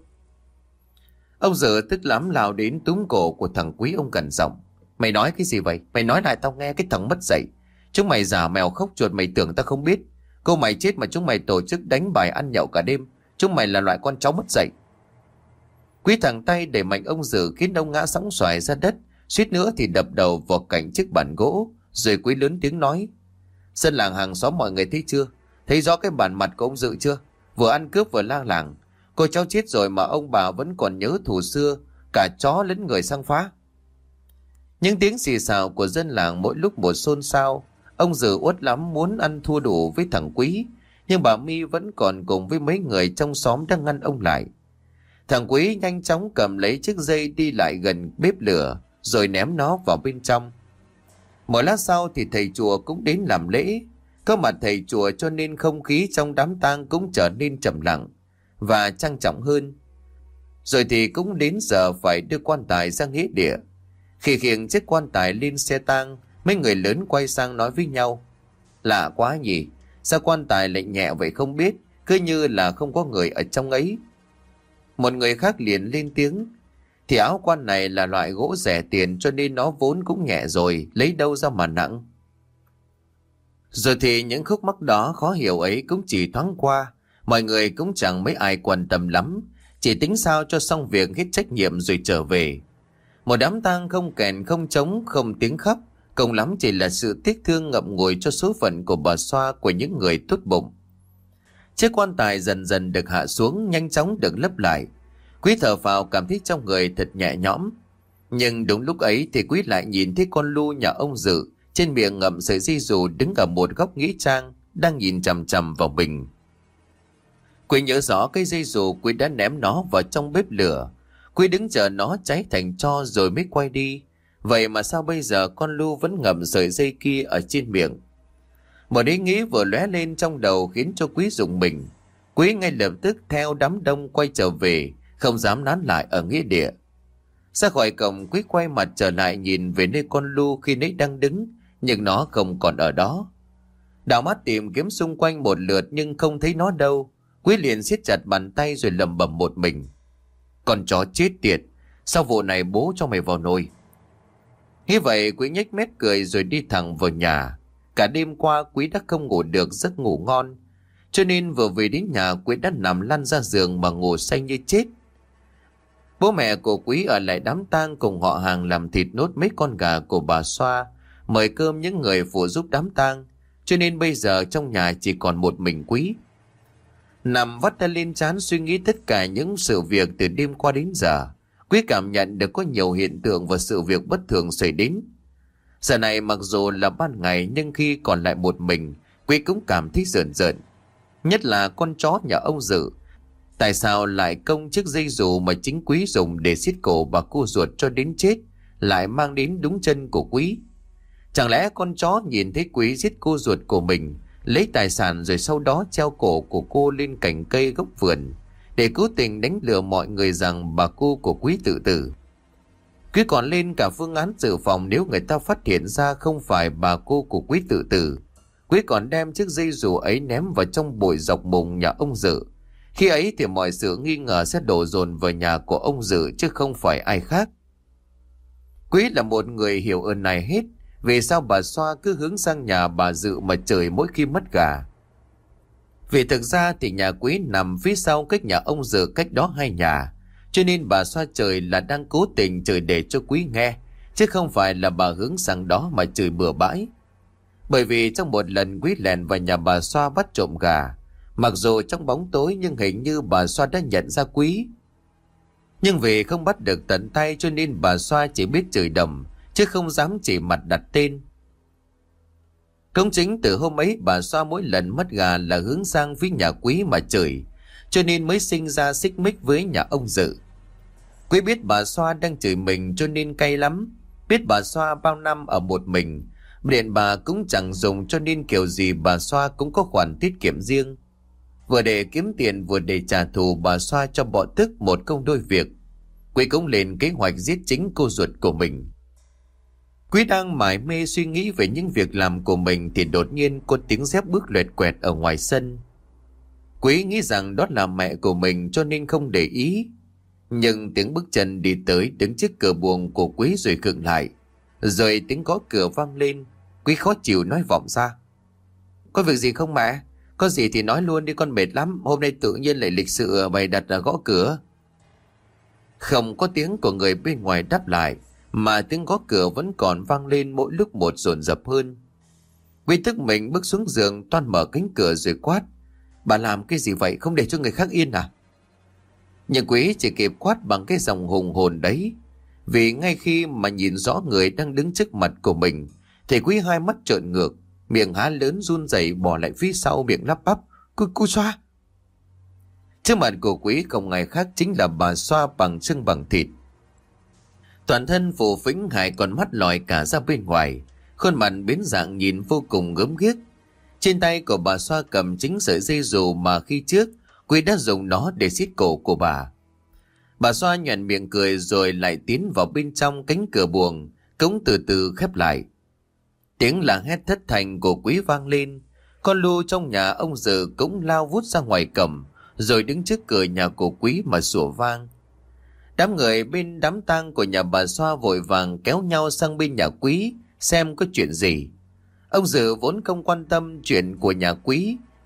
Ông Dự tức lắm lao đến túm cổ của thằng Quý, ông gần giọng: "Mày nói cái gì vậy? Mày nói lại tao nghe, cái thằng mất dạy. Chúng mày giả mèo khóc chuột, mày tưởng tao không biết? Cô mày chết mà chúng mày tổ chức đánh bài ăn nhậu cả đêm. Chúng mày là loại con cháu mất dạy." Quý thẳng tay đẩy mạnh ông Dự khiến ông ngã sóng xoài ra đất, suýt nữa thì đập đầu vào cạnh chiếc bàn gỗ. Rồi Quý lớn tiếng nói: "Dân làng hàng xóm mọi người thấy chưa? Thấy rõ cái bản mặt của ông Dự chưa? Vừa ăn cướp vừa la làng. Cô cháu chết rồi mà ông bà vẫn còn nhớ thù xưa, cả chó lẫn người sang phá." Những tiếng xì xào của dân làng mỗi lúc một xôn xao. Ông Dự uất lắm muốn ăn thua đủ với thằng Quý, nhưng bà My vẫn còn cùng với mấy người trong xóm đang ngăn ông lại. Thằng Quý nhanh chóng cầm lấy chiếc dây đi lại gần bếp lửa, rồi ném nó vào bên trong. Một lát sau thì thầy chùa cũng đến làm lễ. Có mặt thầy chùa cho nên không khí trong đám tang cũng trở nên trầm lặng và trang trọng hơn. Rồi thì cũng đến giờ phải đưa quan tài ra nghĩa địa. Khi khiêng chiếc quan tài lên xe tang, mấy người lớn quay sang nói với nhau: "Lạ quá nhỉ, sao quan tài lại nhẹ vậy không biết, cứ như là không có người ở trong ấy." Một người khác liền lên tiếng: "Thì áo quan này là loại gỗ rẻ tiền cho nên nó vốn cũng nhẹ rồi, lấy đâu ra mà nặng." Rồi thì những khúc mắc đó khó hiểu ấy cũng chỉ thoáng qua, Mọi người cũng chẳng mấy ai quan tâm lắm, chỉ tính sao cho xong việc hết trách nhiệm rồi trở về. Một đám tang không kèn không trống không tiếng khóc, cùng lắm chỉ là sự tiếc thương ngậm ngùi cho số phận của bà Xoa, của những người tốt bụng. Chiếc quan tài dần dần được hạ xuống, nhanh chóng được lấp lại. Quý thở phào cảm thấy trong người thật nhẹ nhõm. Nhưng đúng lúc ấy thì Quý lại nhìn thấy con Lu nhà ông Dự, trên miệng ngậm sợi dây dù, đứng ở một góc nghĩa trang, đang nhìn chằm chằm vào mình. Quý nhớ rõ cái dây dù, Quý đã ném nó vào trong bếp lửa. Quý đứng chờ nó cháy thành tro rồi mới quay đi. Vậy mà sao bây giờ con Lu vẫn ngậm sợi dây kia ở trên miệng? Một ý nghĩ vừa lóe lên trong đầu khiến cho Quý rùng mình. Quý ngay lập tức theo đám đông quay trở về, không dám nán lại ở nghĩa địa. Ra khỏi cổng, Quý quay mặt trở lại nhìn về nơi con Lu khi nãy đang đứng, nhưng nó không còn ở đó. Đảo mắt tìm kiếm xung quanh một lượt nhưng không thấy nó đâu. Quý liền siết chặt bàn tay rồi lẩm bẩm một mình: con chó chết tiệt, sau vụ này bố cho mày vào nồi. Như vậy Quý nhếch mép cười rồi đi thẳng vào nhà. Cả đêm qua Quý đã không ngủ được giấc ngủ ngon, cho nên vừa về đến nhà Quý đã nằm lăn ra giường mà ngủ say như chết. Bố mẹ của Quý ở lại đám tang cùng họ hàng làm thịt nốt mấy con gà của bà Xoa, mời cơm những người phụ giúp đám tang, cho nên bây giờ trong nhà chỉ còn một mình Quý. Nằm vắt tay lên trán suy nghĩ tất cả những sự việc từ đêm qua đến giờ, Quý cảm nhận được có nhiều hiện tượng và sự việc bất thường xảy đến. Giờ này mặc dù là ban ngày nhưng khi còn lại một mình, Quý cũng cảm thấy rợn rợn. Nhất là con chó nhà ông Dự. Tại sao lại công chiếc dây dù mà chính Quý dùng để xiết cổ bà cô ruột cho đến chết lại mang đến đúng chân của Quý? Chẳng lẽ con chó nhìn thấy Quý giết cô ruột của mình, lấy tài sản rồi sau đó treo cổ của cô lên cành cây gốc vườn để cố tình đánh lừa mọi người rằng bà cô của Quý tự tử? Quý còn lên cả phương án dự phòng nếu người ta phát hiện ra không phải bà cô của Quý tự tử. Quý còn đem chiếc dây dù ấy ném vào trong bụi dọc mùng nhà ông Dự. Khi ấy thì mọi sự nghi ngờ sẽ đổ dồn vào nhà của ông Dự chứ không phải ai khác. Quý là một người hiểu ơn này hết. Vì sao bà Xoa cứ hướng sang nhà bà Dự mà chửi mỗi khi mất gà? Vì thực ra thì nhà Quý nằm phía sau cách nhà ông Dự cách đó 2 nhà, cho nên bà Xoa chửi là đang cố tình chửi để cho Quý nghe, chứ không phải là bà hướng sang đó mà chửi bừa bãi. Bởi vì trong một lần Quý lèn vào nhà bà Xoa bắt trộm gà, mặc dù trong bóng tối nhưng hình như bà Xoa đã nhận ra Quý. Nhưng vì không bắt được tận tay cho nên bà Xoa chỉ biết chửi đầm, chứ không dám chỉ mặt đặt tên. Cũng chính từ hôm ấy bà Xoa mỗi lần mất gà là hướng sang phía nhà Quý mà chửi, cho nên mới sinh ra xích mích với nhà ông Dự. Quý biết bà Xoa đang chửi mình cho nên cay lắm. Biết bà Xoa bao năm ở một mình, điện bà cũng chẳng dùng cho nên kiểu gì bà Xoa cũng có khoản tiết kiệm riêng. Vừa để kiếm tiền vừa để trả thù bà Xoa cho bỏ tức một công đôi việc, Quý cũng lên kế hoạch giết chính cô ruột của mình. Quý đang mải mê suy nghĩ về những việc làm của mình thì đột nhiên có tiếng dép bước loẹt quẹt ở ngoài sân. Quý nghĩ rằng đó là mẹ của mình cho nên không để ý. Nhưng tiếng bước chân đi tới đứng trước cửa buồng của Quý rồi khựng lại. Rồi tiếng gõ cửa vang lên. Quý khó chịu nói vọng ra: có việc gì không mẹ? Có gì thì nói luôn đi, con mệt lắm. Hôm nay tự nhiên lại lịch sự bày đặt gõ cửa. Không có tiếng của người bên ngoài đáp lại, mà tiếng gõ cửa vẫn còn vang lên mỗi lúc một dồn dập hơn. Quý tức mình bước xuống giường toan mở cánh cửa rồi quát: bà làm cái gì vậy, không để cho người khác yên à? Nhưng Quý chỉ kịp quát bằng cái giọng hùng hồn đấy. Vì ngay khi mà nhìn rõ người đang đứng trước mặt của mình thì Quý hai mắt trợn ngược, miệng há lớn run rẩy bỏ lại phía sau, miệng lắp bắp: Cô Xoa. Trước mặt của Quý không ai khác chính là bà Xoa bằng xương bằng thịt. Toàn thân phù phĩnh, hai con mắt lòi cả ra bên ngoài, khuôn mặt biến dạng nhìn vô cùng gớm ghiếc. Trên tay của bà Xoa cầm chính sợi dây dù mà khi trước Quý đã dùng nó để xiết cổ của bà. Bà Xoa nhoẻn miệng cười rồi lại tiến vào bên trong cánh cửa buồng, cũng từ từ khép lại. Tiếng la hét thất thanh của Quý vang lên. Con Lu trong nhà ông Dự cũng lao vút ra ngoài cổng, rồi đứng trước cửa nhà của Quý mà sủa vang. Đám người bên đám tang của nhà bà Xoa vội vàng kéo nhau sang bên nhà Quý xem có chuyện gì. Ông Dự vốn không quan tâm chuyện của nhà Quý,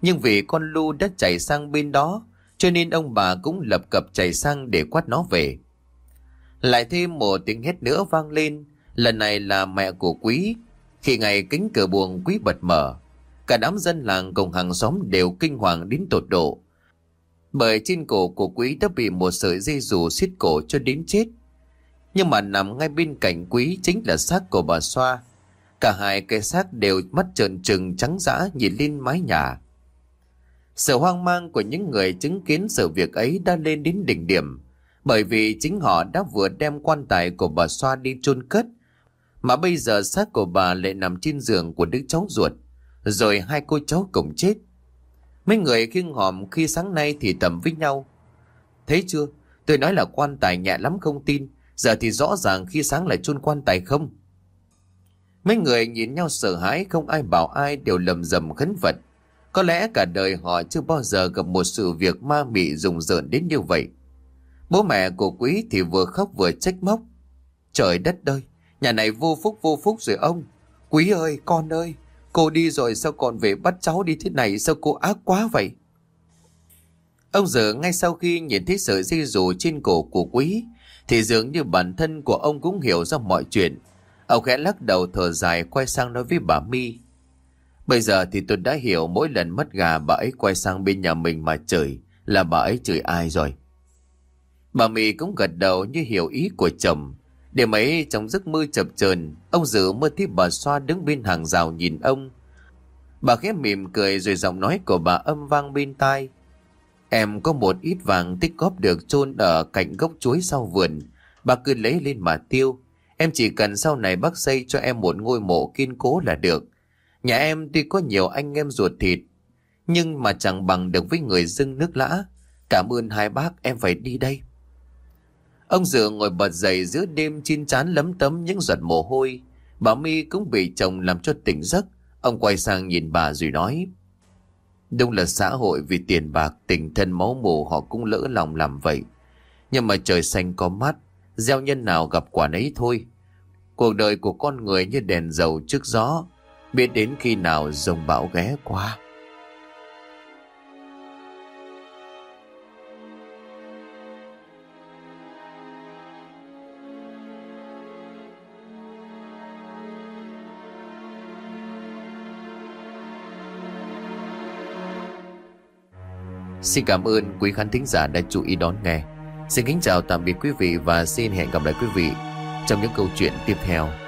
Nhưng vì con Lu đã chạy sang bên đó, cho nên ông bà cũng lập cập chạy sang để quát nó về. Lại thêm một tiếng hét nữa vang lên, lần này là mẹ của Quý. Khi ngày cánh cửa buồng Quý bật mở, cả đám dân làng cùng hàng xóm đều kinh hoàng đến tột độ. Bởi trên cổ của Quý đã bị một sợi dây dù xiết cổ cho đến chết. Nhưng mà nằm ngay bên cạnh Quý chính là xác của bà Xoa. Cả hai cái xác đều mắt trợn trừng trắng dã nhìn lên mái nhà. Sự hoang mang của những người chứng kiến sự việc ấy đã lên đến đỉnh điểm, bởi vì chính họ đã vừa đem quan tài của bà Xoa đi chôn cất, mà bây giờ xác của bà lại nằm trên giường của đứa cháu ruột, rồi hai cô cháu cùng chết. Mấy người khiêng hòm khi sáng nay thì thầm với nhau: thấy chưa, tôi nói là quan tài nhẹ lắm không tin, giờ thì rõ ràng khi sáng lại chôn quan tài không. Mấy người nhìn nhau sợ hãi, không ai bảo ai, đều lầm rầm khấn Phật. Có lẽ cả đời họ chưa bao giờ gặp một sự việc ma mị rùng rợn đến như vậy. Bố mẹ của Quý thì vừa khóc vừa trách móc: trời đất ơi, nhà này vô phúc rồi ông. Quý ơi, con ơi, cô đi rồi sao còn về bắt cháu đi thế này, sao cô ác quá vậy? Ông Dự ngay sau khi nhìn thấy sợi dây dù trên cổ của Quý thì dường như bản thân của ông cũng hiểu ra mọi chuyện. Ông khẽ lắc đầu thở dài, quay sang nói với bà My: bây giờ thì tôi đã hiểu mỗi lần mất gà bà ấy quay sang bên nhà mình mà chửi là bà ấy chửi ai rồi. Bà My cũng gật đầu như hiểu ý của chồng. Đêm ấy trong giấc mơ chập chờn, ông Dự mơ thấy bà Xoa đứng bên hàng rào nhìn ông. Bà khẽ mỉm cười, rồi giọng nói của bà âm vang bên tai: em có một ít vàng tích góp được chôn ở cạnh gốc chuối sau vườn, bà cứ lấy lên mà tiêu. Em chỉ cần sau này bác xây cho em một ngôi mộ kiên cố là được. Nhà em tuy có nhiều anh em ruột thịt, nhưng mà chẳng bằng được với người dưng nước lã. Cảm ơn hai bác, em phải đi đây. Ông Dự ngồi bật dậy giữa đêm, trên trán lấm tấm những giọt mồ hôi. Bà My cũng bị chồng làm cho tỉnh giấc. Ông quay sang nhìn bà rồi nói: đúng là xã hội vì tiền bạc, tình thân máu mủ họ cũng lỡ lòng làm vậy. Nhưng mà trời xanh có mắt, gieo nhân nào gặp quả nấy thôi. Cuộc đời của con người như đèn dầu trước gió, biết đến khi nào dòng bão ghé qua. Xin cảm ơn quý khán thính giả đã chú ý đón nghe. Xin kính chào tạm biệt quý vị và xin hẹn gặp lại quý vị trong những câu chuyện tiếp theo.